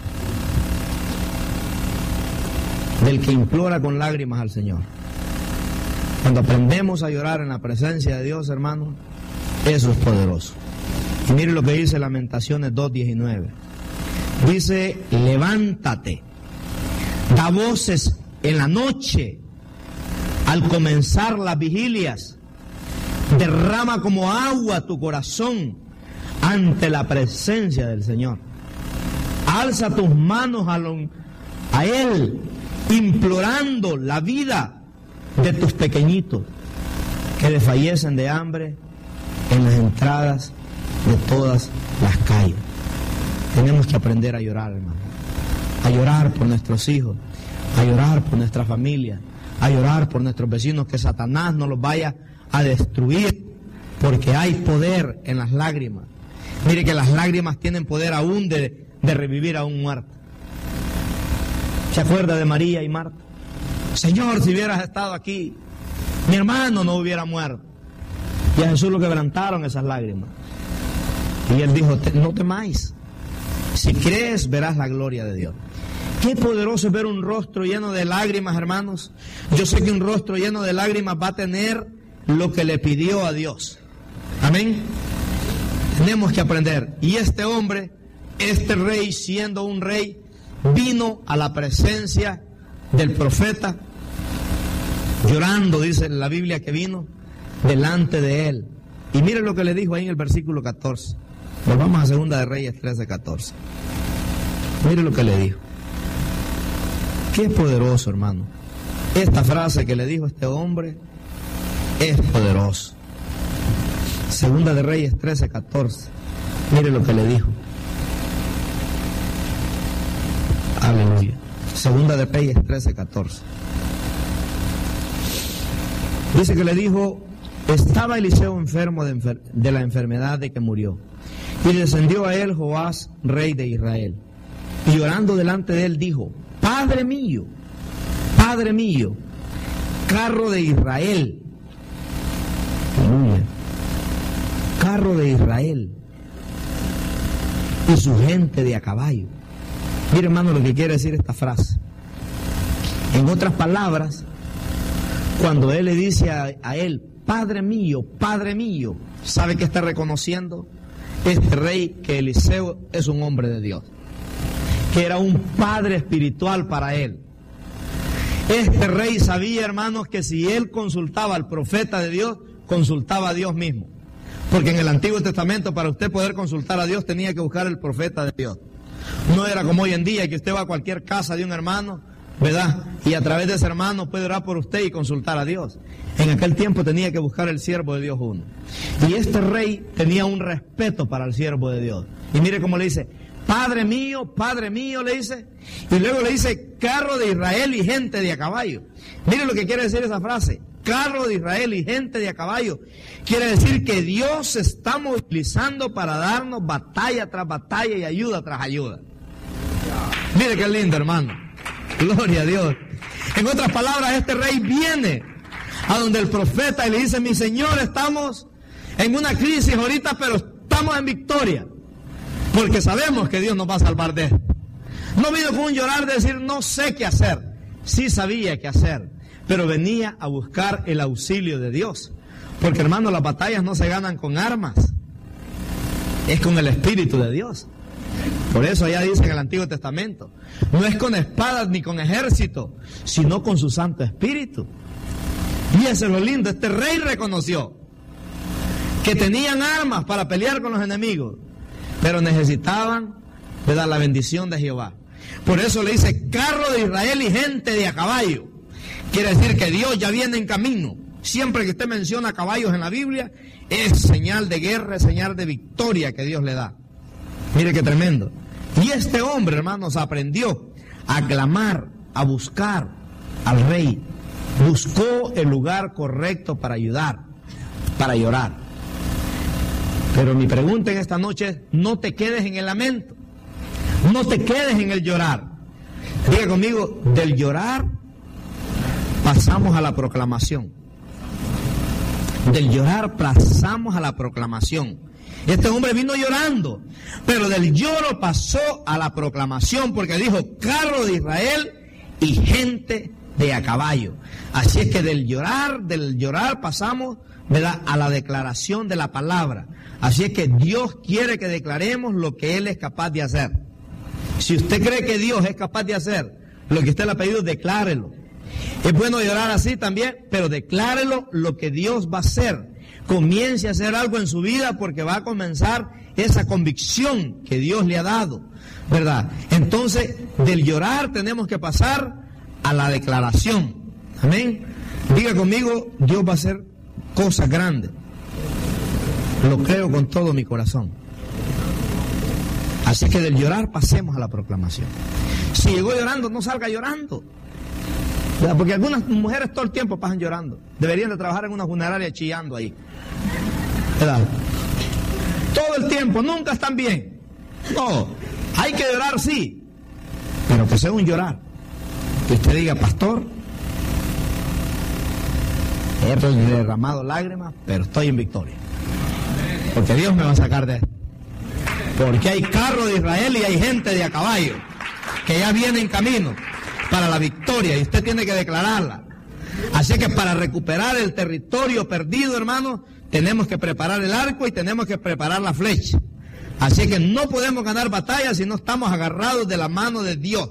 [SPEAKER 1] del que implora con lágrimas al Señor. Cuando aprendemos a llorar en la presencia de Dios, hermano, eso es poderoso. Y mire lo que dice Lamentaciones dos diecinueve. Dice, levántate, da voces en la noche, al comenzar las vigilias, derrama como agua tu corazón ante la presencia del Señor. Alza tus manos a, lo, a Él, implorando la vida de tus pequeñitos que desfallecen de hambre en las entradas de todas las calles. Tenemos que aprender a llorar, hermano, a llorar por nuestros hijos, a llorar por nuestra familia, a llorar por nuestros vecinos, que Satanás no los vaya a destruir, porque hay poder en las lágrimas. Mire que las lágrimas tienen poder aún de, de revivir a un muerto. ¿Se acuerda de María y Marta? Señor, si hubieras estado aquí, mi hermano no hubiera muerto. Y a Jesús lo quebrantaron esas lágrimas. Y él dijo, no temáis. Si crees, verás la gloria de Dios. Qué poderoso es ver un rostro lleno de lágrimas, hermanos. Yo sé que un rostro lleno de lágrimas va a tener lo que le pidió a Dios. Amén. Tenemos que aprender. Y este hombre, este rey, siendo un rey, vino a la presencia del profeta, llorando, dice la Biblia que vino delante de él. Y mire lo que le dijo ahí en el versículo catorce. Volvamos a Segunda de Reyes trece, catorce. Mire lo que le dijo. Qué poderoso, hermano. Esta frase que le dijo este hombre es poderoso. Segunda de Reyes trece, catorce. Mire lo que le dijo. Aleluya. Segunda de Reyes trece, catorce. Dice que le dijo, estaba Eliseo enfermo de, enfer de la enfermedad de que murió. Y descendió a él Joás, rey de Israel. Y llorando delante de él dijo, Padre mío, Padre mío, carro de Israel. Aleluya. Carro de Israel y su gente de a caballo. Mire, hermano, lo que quiere decir esta frase. En otras palabras, cuando él le dice a, a él, Padre mío, Padre mío, ¿sabe qué está reconociendo? Este rey, que Eliseo es un hombre de Dios, que era un padre espiritual para él. Este rey sabía, hermanos, que si él consultaba al profeta de Dios, consultaba a Dios mismo. Porque en el Antiguo Testamento, para usted poder consultar a Dios, tenía que buscar el profeta de Dios. No era como hoy en día, que usted va a cualquier casa de un hermano, ¿verdad? Y a través de ese hermano puede orar por usted y consultar a Dios. En aquel tiempo tenía que buscar el siervo de Dios uno. Y este rey tenía un respeto para el siervo de Dios. Y mire cómo le dice, Padre mío, Padre mío, le dice. Y luego le dice, carro de Israel y gente de a caballo. Mire lo que quiere decir esa frase. Carro de Israel y gente de a caballo. Quiere decir que Dios se está movilizando para darnos batalla tras batalla y ayuda tras ayuda. Mire qué lindo, hermano. Gloria a Dios. En otras palabras, este rey viene a donde el profeta y le dice, mi señor, estamos en una crisis ahorita, pero estamos en victoria. Porque sabemos que Dios nos va a salvar de esto. No vino con un llorar de decir, no sé qué hacer. Sí sabía qué hacer, pero venía a buscar el auxilio de Dios. Porque, hermano, las batallas no se ganan con armas, es con el Espíritu de Dios. Por eso allá dice en el Antiguo Testamento, no es con espadas ni con ejército, sino con su Santo Espíritu. Y eso es lo lindo, este rey reconoció que tenían armas para pelear con los enemigos, pero necesitaban, ¿verdad?, la bendición de Jehová. Por eso le dice, carro de Israel y gente de a caballo. Quiere decir que Dios ya viene en camino. Siempre que usted menciona caballos en la Biblia, es señal de guerra, es señal de victoria que Dios le da. Mire qué tremendo. Y este hombre, hermanos, aprendió a clamar, a buscar al rey. Buscó el lugar correcto para ayudar, para llorar. Pero mi pregunta en esta noche es, no te quedes en el lamento, no te quedes en el llorar. Diga conmigo, del llorar pasamos a la proclamación. Del llorar pasamos a la proclamación. Este hombre vino llorando, pero del lloro pasó a la proclamación, porque dijo, carro de Israel y gente de a caballo. Así es que del llorar, del llorar pasamos, ¿verdad?, a la declaración de la palabra. Así es que Dios quiere que declaremos lo que Él es capaz de hacer. Si usted cree que Dios es capaz de hacer lo que usted le ha pedido, declárelo. Es bueno llorar así también, pero declárelo lo que Dios va a hacer. Comience a hacer algo en su vida, porque va a comenzar esa convicción que Dios le ha dado, ¿verdad? Entonces, del llorar tenemos que pasar a la declaración. Amén. Diga conmigo, Dios va a hacer cosas grandes. Lo creo con todo mi corazón. Así que del llorar pasemos a la proclamación. Si llegó llorando, no salga llorando, ¿verdad? Porque algunas mujeres todo el tiempo pasan llorando. Deberían de trabajar en una funeraria chillando ahí, ¿verdad? todo el tiempo, nunca están bien. No, hay que llorar, sí, pero que sea un llorar que usted diga: pastor, he derramado lágrimas, pero estoy en victoria, porque Dios me va a sacar de esto. Porque hay carro de Israel y hay gente de a caballo que ya viene en camino para la victoria, y usted tiene que declararla. Así que para recuperar el territorio perdido, hermano, tenemos que preparar el arco y tenemos que preparar la flecha. Así que no podemos ganar batallas si no estamos agarrados de la mano de Dios.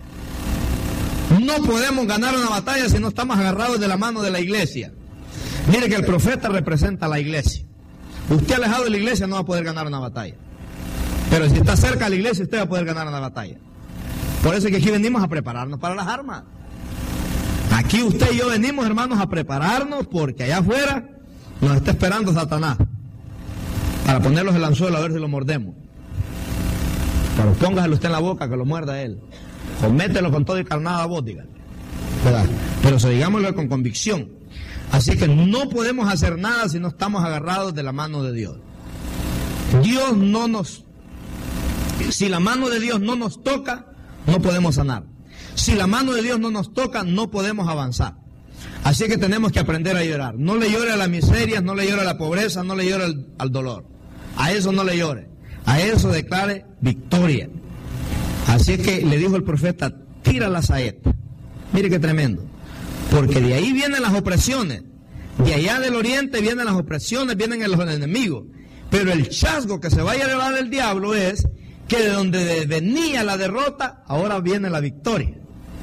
[SPEAKER 1] No podemos ganar una batalla si no estamos agarrados de la mano de la iglesia. Mire que el profeta representa a la iglesia. Usted alejado de la iglesia no va a poder ganar una batalla. Pero si está cerca de la iglesia, usted va a poder ganar una batalla. Por eso es que aquí venimos a prepararnos para las armas. Aquí usted y yo venimos, hermanos, a prepararnos, porque allá afuera nos está esperando Satanás para ponerlos el anzuelo a ver si lo mordemos. Pero póngaselo usted en la boca, que lo muerda él. O mételo con todo y carnada bótica, ¿verdad? Pero eso digámoslo con convicción. Así que no podemos hacer nada si no estamos agarrados de la mano de Dios. Dios no nos... Si la mano de Dios no nos toca, no podemos sanar. Si la mano de Dios no nos toca, no podemos avanzar. Así que tenemos que aprender a llorar. No le llore a las miserias, no le llore a la pobreza, no le llore al, al dolor. A eso no le llore. A eso declare victoria. Así que le dijo el profeta: tira la saeta. Mire qué tremendo. Porque de ahí vienen las opresiones. De allá del oriente vienen las opresiones, vienen los enemigos. Pero el chasco que se vaya a llevar el diablo es que de donde venía la derrota, ahora viene la victoria.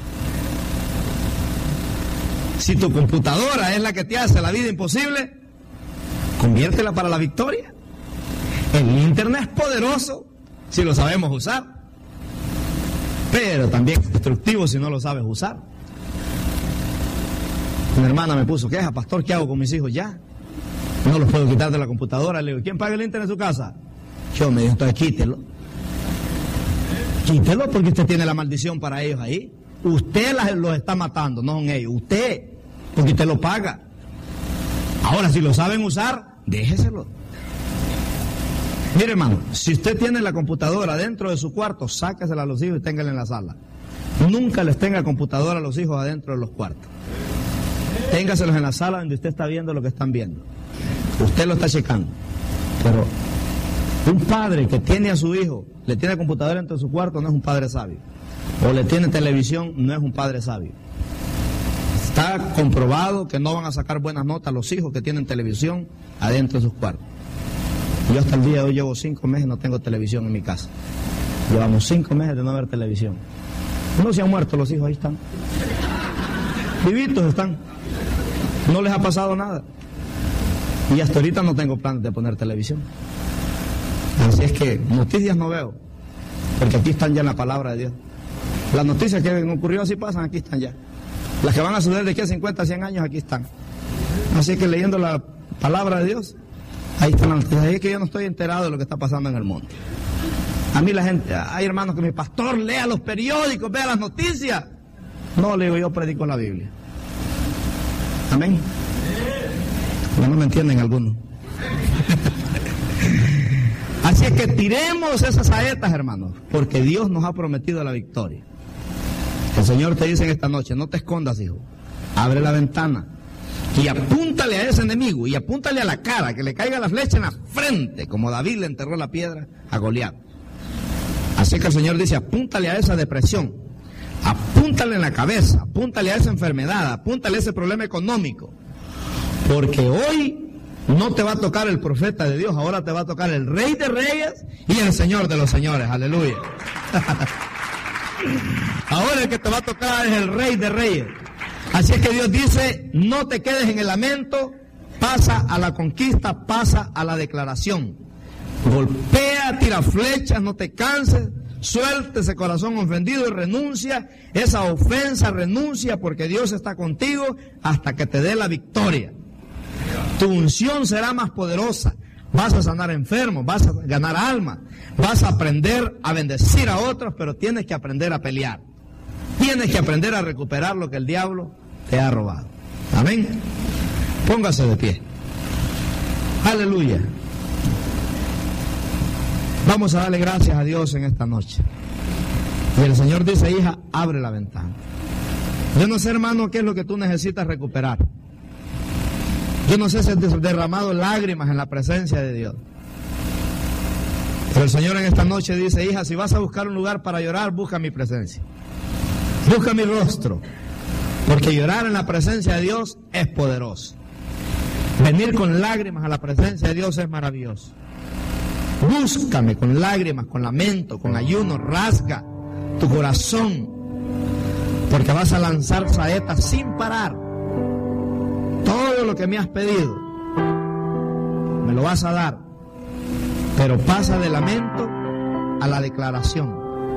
[SPEAKER 1] Si tu computadora es la que te hace la vida imposible, conviértela para la victoria. El internet es poderoso si lo sabemos usar, pero también es destructivo si no lo sabes usar. Una hermana me puso queja: pastor, ¿qué hago con mis hijos? Ya no los puedo quitar de la computadora. Le digo: ¿quién paga el internet en su casa? Yo. Me dijo: entonces quítelo. Quítelo, porque usted tiene la maldición para ellos ahí. Usted las, los está matando, no son ellos. Usted, porque usted lo paga. Ahora, si lo saben usar, déjeselo. Mire, hermano, si usted tiene la computadora dentro de su cuarto, sáquesela a los hijos y téngala en la sala. Nunca les tenga computadora a los hijos adentro de los cuartos. Téngaselos en la sala donde usted está viendo lo que están viendo. Usted lo está checando. Pero un padre que tiene a su hijo, le tiene computadora dentro de su cuarto, no es un padre sabio. O le tiene televisión, no es un padre sabio. Está comprobado que no van a sacar buenas notas los hijos que tienen televisión adentro de sus cuartos. Yo hasta el día de hoy llevo cinco meses y no tengo televisión en mi casa. Llevamos cinco meses de no ver televisión. No se han muerto los hijos, ahí están. Vivitos están. No les ha pasado nada. Y hasta ahorita no tengo planes de poner televisión. Así es que noticias no veo, porque aquí están ya en la palabra de Dios. Las noticias que ocurrió así pasan, aquí están ya. Las que van a suceder de aquí a cincuenta, cien años, aquí están. Así que leyendo la palabra de Dios, ahí están las noticias. Ahí es que yo no estoy enterado de lo que está pasando en el mundo. A mí la gente, hay hermanos que me dicen: pastor, lea los periódicos, vea las noticias. No, le digo, yo predico la Biblia. Amén. No me entienden algunos. Así es que tiremos esas saetas, hermanos, porque Dios nos ha prometido la victoria. El Señor te dice en esta noche: no te escondas, hijo. Abre la ventana y apúntale a ese enemigo, y apúntale a la cara, que le caiga la flecha en la frente, como David le enterró la piedra a Goliat. Así que el Señor dice: apúntale a esa depresión, apúntale en la cabeza, apúntale a esa enfermedad, apúntale a ese problema económico, porque hoy no te va a tocar el profeta de Dios, ahora te va a tocar el Rey de Reyes y el Señor de los Señores. Aleluya. Ahora el que te va a tocar es el Rey de Reyes. Así es que Dios dice: no te quedes en el lamento, pasa a la conquista, pasa a la declaración. Golpea, tira flechas, no te canses, suelte ese corazón ofendido y renuncia esa ofensa, renuncia, porque Dios está contigo hasta que te dé la victoria. Tu unción será más poderosa. Vas a sanar enfermos, vas a ganar almas, vas a aprender a bendecir a otros, pero tienes que aprender a pelear. Tienes que aprender a recuperar lo que el diablo te ha robado. Amén. Póngase de pie. Aleluya. Vamos a darle gracias a Dios en esta noche. Y el Señor dice, hija, abre la ventana. Yo no sé, hermano, qué es lo que tú necesitas recuperar. Yo no sé si has derramado lágrimas en la presencia de Dios. Pero el Señor en esta noche dice, hija, si vas a buscar un lugar para llorar, busca mi presencia. Busca mi rostro. Porque llorar en la presencia de Dios es poderoso. Venir con lágrimas a la presencia de Dios es maravilloso. Búscame con lágrimas, con lamento, con ayuno, rasga tu corazón, porque vas a lanzar saetas sin parar. Todo lo que me has pedido, me lo vas a dar, pero pasa de lamento a la declaración.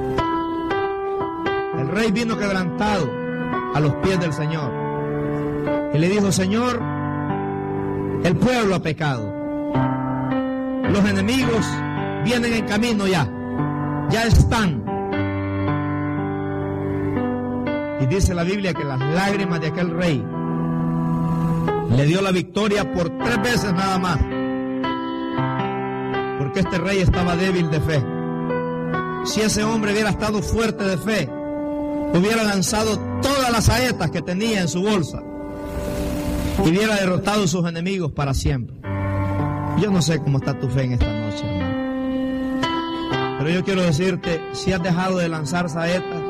[SPEAKER 1] El rey vino quebrantado a los pies del Señor y le dijo, Señor, el pueblo ha pecado. Los enemigos vienen en camino ya, ya están. Y dice la Biblia que las lágrimas de aquel rey le dio la victoria por tres veces nada más. Porque este rey estaba débil de fe. Si ese hombre hubiera estado fuerte de fe, hubiera lanzado todas las saetas que tenía en su bolsa y hubiera derrotado a sus enemigos para siempre. Yo no sé cómo está tu fe en esta noche, hermano. Pero yo quiero decirte, si has dejado de lanzar saetas,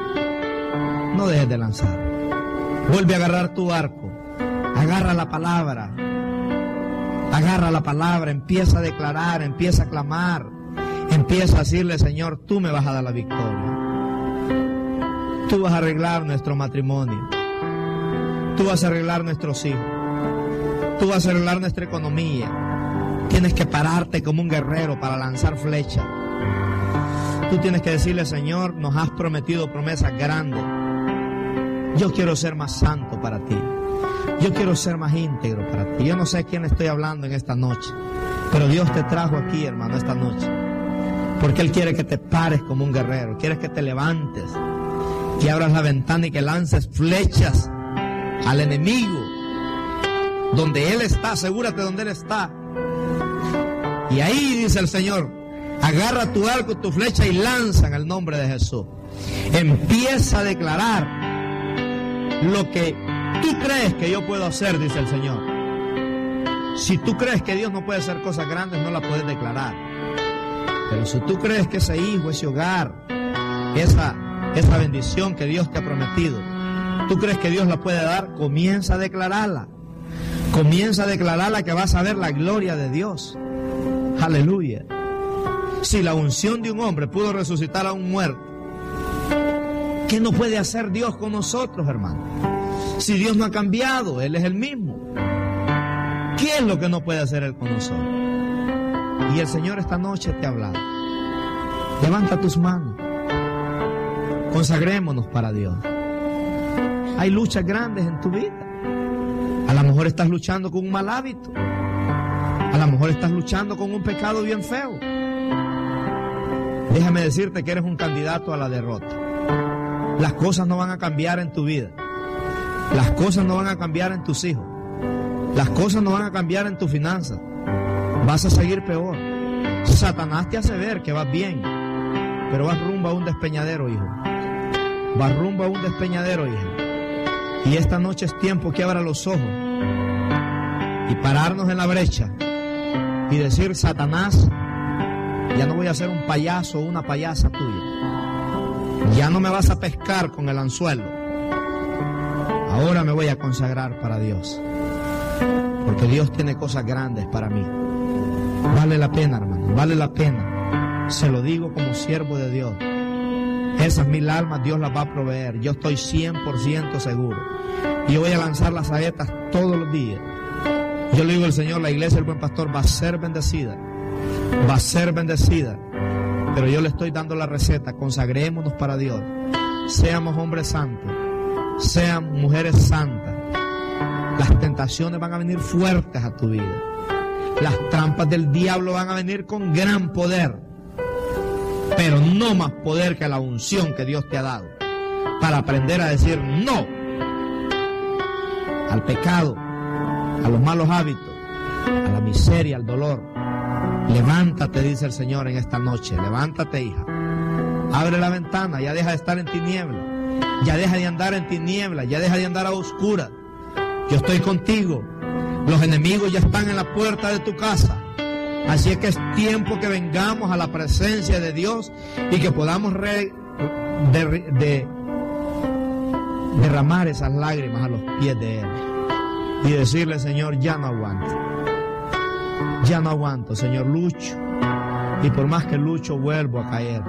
[SPEAKER 1] no dejes de lanzar. Vuelve a agarrar tu arco. Agarra la palabra. Agarra la palabra. Empieza a declarar, empieza a clamar. Empieza a decirle, Señor, tú me vas a dar la victoria. Tú vas a arreglar nuestro matrimonio. Tú vas a arreglar nuestros hijos. Tú vas a arreglar nuestra economía. Tienes que pararte como un guerrero para lanzar flechas. Tú tienes que decirle, Señor, nos has prometido promesas grandes. Yo quiero ser más santo para ti. Yo quiero ser más íntegro para ti. Yo no sé a quién estoy hablando en esta noche, pero Dios te trajo aquí, hermano, esta noche. Porque Él quiere que te pares como un guerrero. Quiere que te levantes, que abras la ventana y que lances flechas al enemigo. Donde Él está, asegúrate donde Él está. Y ahí dice el Señor, agarra tu arco, tu flecha y lanza en el nombre de Jesús. Empieza a declarar lo que tú crees que yo puedo hacer, dice el Señor. Si tú crees que Dios no puede hacer cosas grandes, no las puedes declarar. Pero si tú crees que ese hijo, ese hogar, esa, esa bendición que Dios te ha prometido, tú crees que Dios la puede dar, comienza a declararla. Comienza a declararla, que vas a ver la gloria de Dios. Aleluya. Si la unción de un hombre pudo resucitar a un muerto, ¿qué no puede hacer Dios con nosotros, hermano? Si Dios no ha cambiado, Él es el mismo. ¿Qué es lo que no puede hacer Él con nosotros? Y el Señor esta noche te ha hablado. Levanta tus manos. Consagrémonos para Dios. Hay luchas grandes en tu vida. A lo mejor estás luchando con un mal hábito. A lo mejor estás luchando con un pecado bien feo. Déjame decirte que eres un candidato a la derrota. Las cosas no van a cambiar en tu vida. Las cosas no van a cambiar en tus hijos. Las cosas no van a cambiar en tu finanzas. Vas a seguir peor. Satanás te hace ver que vas bien, pero vas rumbo a un despeñadero, hijo. Vas rumbo a un despeñadero, hijo. Y esta noche es tiempo que abra los ojos y pararnos en la brecha y decir, Satanás, ya no voy a ser un payaso o una payasa tuya. Ya no me vas a pescar con el anzuelo. Ahora me voy a consagrar para Dios, porque Dios tiene cosas grandes para mí. Vale la pena, hermano, vale la pena. Se lo digo como siervo de Dios. Esas mil almas Dios las va a proveer. Yo estoy cien por ciento seguro. Y yo voy a lanzar las saetas todos los días. Yo le digo al Señor, la iglesia del Buen Pastor va a ser bendecida. Va a ser bendecida. Pero yo le estoy dando la receta. Consagrémonos para Dios. Seamos hombres santos. Sean mujeres santas. Las tentaciones van a venir fuertes a tu vida. Las trampas del diablo van a venir con gran poder, pero no más poder que la unción que Dios te ha dado para aprender a decir no al pecado, a los malos hábitos, a la miseria, al dolor. Levántate, dice el Señor en esta noche. Levántate, hija. Abre la ventana, ya deja de estar en tiniebla. Ya deja de andar en tiniebla, ya deja de andar a oscuras. Yo estoy contigo. Los enemigos ya están en la puerta de tu casa. Así es que es tiempo que vengamos a la presencia de Dios y que podamos re, de, de, derramar esas lágrimas a los pies de Él y decirle: Señor, ya no aguanto. Ya no aguanto, Señor, lucho. Y por más que lucho, vuelvo a caer.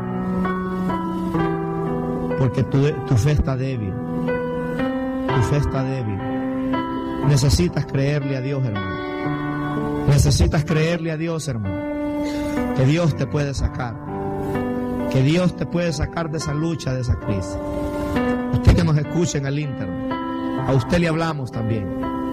[SPEAKER 1] Porque tu, tu fe está débil. Tu fe está débil. Necesitas creerle a Dios, hermano. Necesitas creerle a Dios, hermano. Que Dios te puede sacar. Que Dios te puede sacar de esa lucha, de esa crisis. Usted que nos escucha en el internet, a usted le hablamos también.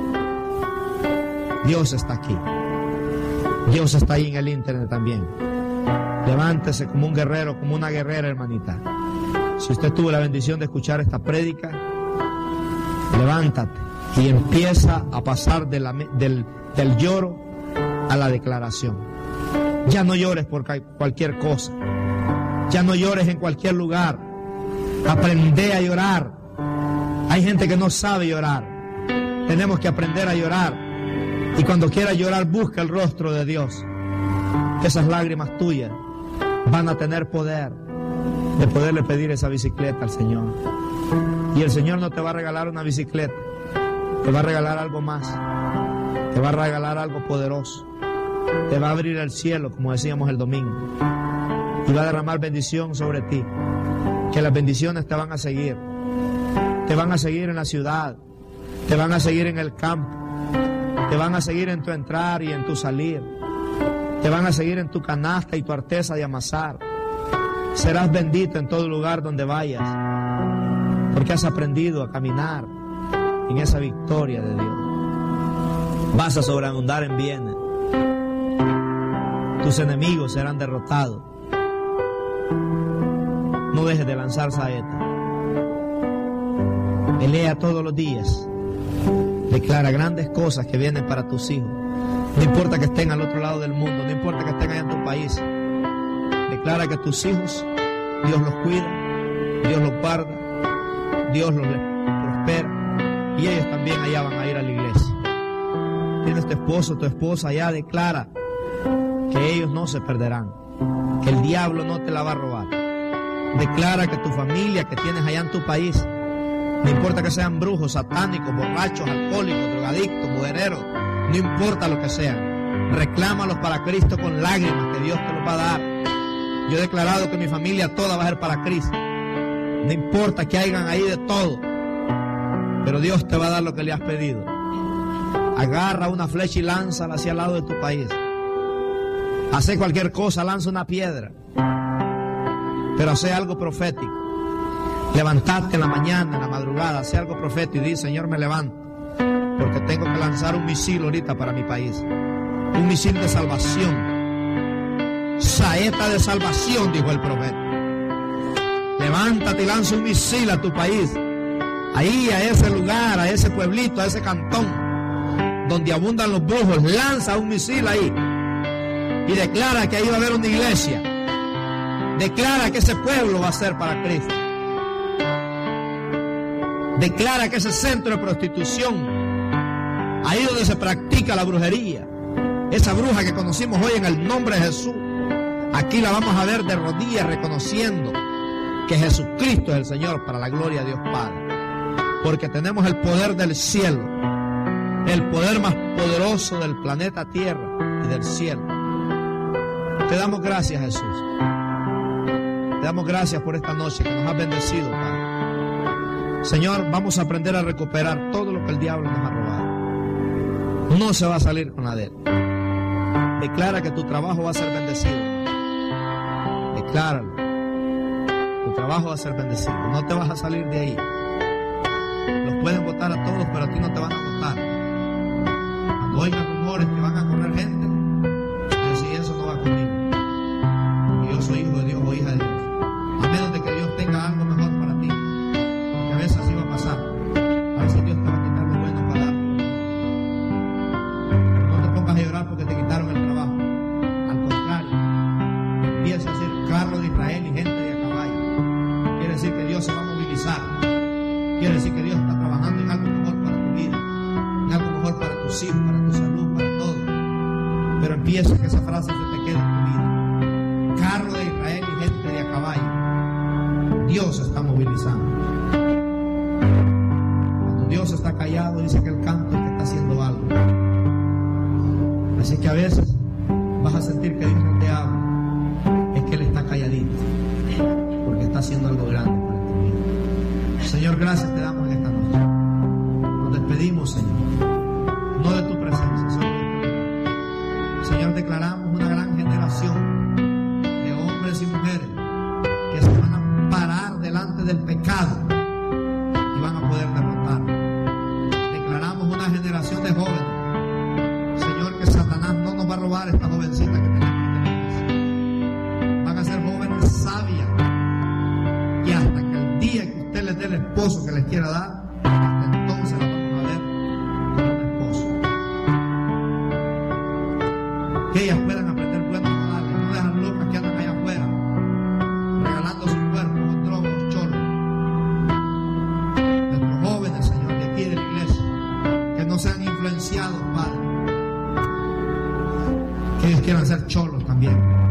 [SPEAKER 1] Dios está aquí. Dios está ahí en el internet también. Levántese como un guerrero, como una guerrera, hermanita. Si usted tuvo la bendición de escuchar esta prédica, levántate y empieza a pasar de la, del, del lloro a la declaración. Ya no llores por cualquier cosa. Ya no llores en cualquier lugar. Aprende a llorar. Hay gente que no sabe llorar. Tenemos que aprender a llorar. Y cuando quieras llorar, busca el rostro de Dios. Esas lágrimas tuyas van a tener poder de poderle pedir esa bicicleta al Señor. Y el Señor no te va a regalar una bicicleta, te va a regalar algo más. Te va a regalar algo poderoso. Te va a abrir el cielo, como decíamos el domingo, y va a derramar bendición sobre ti. Que las bendiciones te van a seguir. Te van a seguir en la ciudad, te van a seguir en el campo, te van a seguir en tu entrar y en tu salir. Te van a seguir en tu canasta y tu arteza de amasar. Serás bendito en todo lugar donde vayas, porque has aprendido a caminar en esa victoria de Dios. Vas a sobreabundar en bienes. Tus enemigos serán derrotados. No dejes de lanzar saeta. Pelea todos los días. Declara grandes cosas que vienen para tus hijos. No importa que estén al otro lado del mundo, no importa que estén allá en tu país. Declara que tus hijos, Dios los cuida, Dios los guarda, Dios los prospera, y ellos también allá van a ir a la iglesia. Tienes tu esposo, tu esposa allá, declara que ellos no se perderán, que el diablo no te la va a robar. Declara que tu familia que tienes allá en tu país, no importa que sean brujos, satánicos, borrachos, alcohólicos, drogadictos, mujereros, no importa lo que sean, reclámalos para Cristo con lágrimas, que Dios te los va a dar. Yo he declarado que mi familia toda va a ser para Cristo. No importa que hayan ahí de todo, pero Dios te va a dar lo que le has pedido. Agarra una flecha y lánzala hacia el lado de tu país. Hace cualquier cosa, lanza una piedra, pero hace algo profético. Levantarte en la mañana, en la madrugada, hace algo profético y di: Señor, me levanto, porque tengo que lanzar un misil ahorita para mi país. Un misil de salvación. Saeta de salvación, dijo el profeta. Levántate y lanza un misil a tu país. Ahí, a ese lugar, a ese pueblito, a ese cantón donde abundan los brujos. Lanza un misil ahí y declara que ahí va a haber una iglesia. Declara que ese pueblo va a ser para Cristo. Declara que ese centro de prostitución, ahí donde se practica la brujería, esa bruja que conocimos hoy en el nombre de Jesús, aquí la vamos a ver de rodillas reconociendo que Jesucristo es el Señor, para la gloria de Dios Padre. Porque tenemos el poder del cielo, el poder más poderoso del planeta Tierra y del cielo. Te damos gracias, Jesús. Te damos gracias por esta noche que nos has bendecido, Padre. Señor, vamos a aprender a recuperar todo lo que el diablo nos ha robado. No se va a salir con la de él. Declara que tu trabajo va a ser bendecido. Decláralo. Tu trabajo va a ser bendecido. No te vas a salir de ahí. Los pueden votar a todos, pero a ti no te van a votar. Cuando oigan rumores que van a correr gente, decir: eso no va conmigo. Y yo soy hijo de Dios o hija de Dios. A menos de que Dios tenga algo mejor para ti. Porque a veces así va a pasar. A veces Dios te va a quitar lo bueno para darte. No te pongas a llorar porque te quitaron el trabajo. Al empiece que esa frase se te quede en tu vida. Carro de Israel y gente de a caballo. Dios se está movilizando. Cuando Dios está callado, dice que el canto es que está haciendo algo. Así que a veces vas a sentir que Dios no te habla, es que Él está calladito, porque está haciendo algo grande para tu vida. Señor, gracias te damos en esta noche. Nos despedimos, Señor, no de tu presencia, Señor. Señor, declaramos una gran generación de hombres y mujeres que se van a parar delante del pecado y van a poder derrotarlo. Declaramos una generación de jóvenes, Señor, que Satanás no nos va a robar esta jovencita que tenemos en esta iglesia. Van a ser jóvenes sabias y hasta que el día que usted les dé el esposo que les quiera dar, hasta entonces la vamos a ver como un esposo. Que ellas puedan aprender buenos modales, no dejar locas que andan allá afuera regalando su cuerpo con drogas, los cholos. Nuestros jóvenes, Señor, de aquí de la iglesia, que no sean influenciados, Padre, que ellos quieran ser cholos también.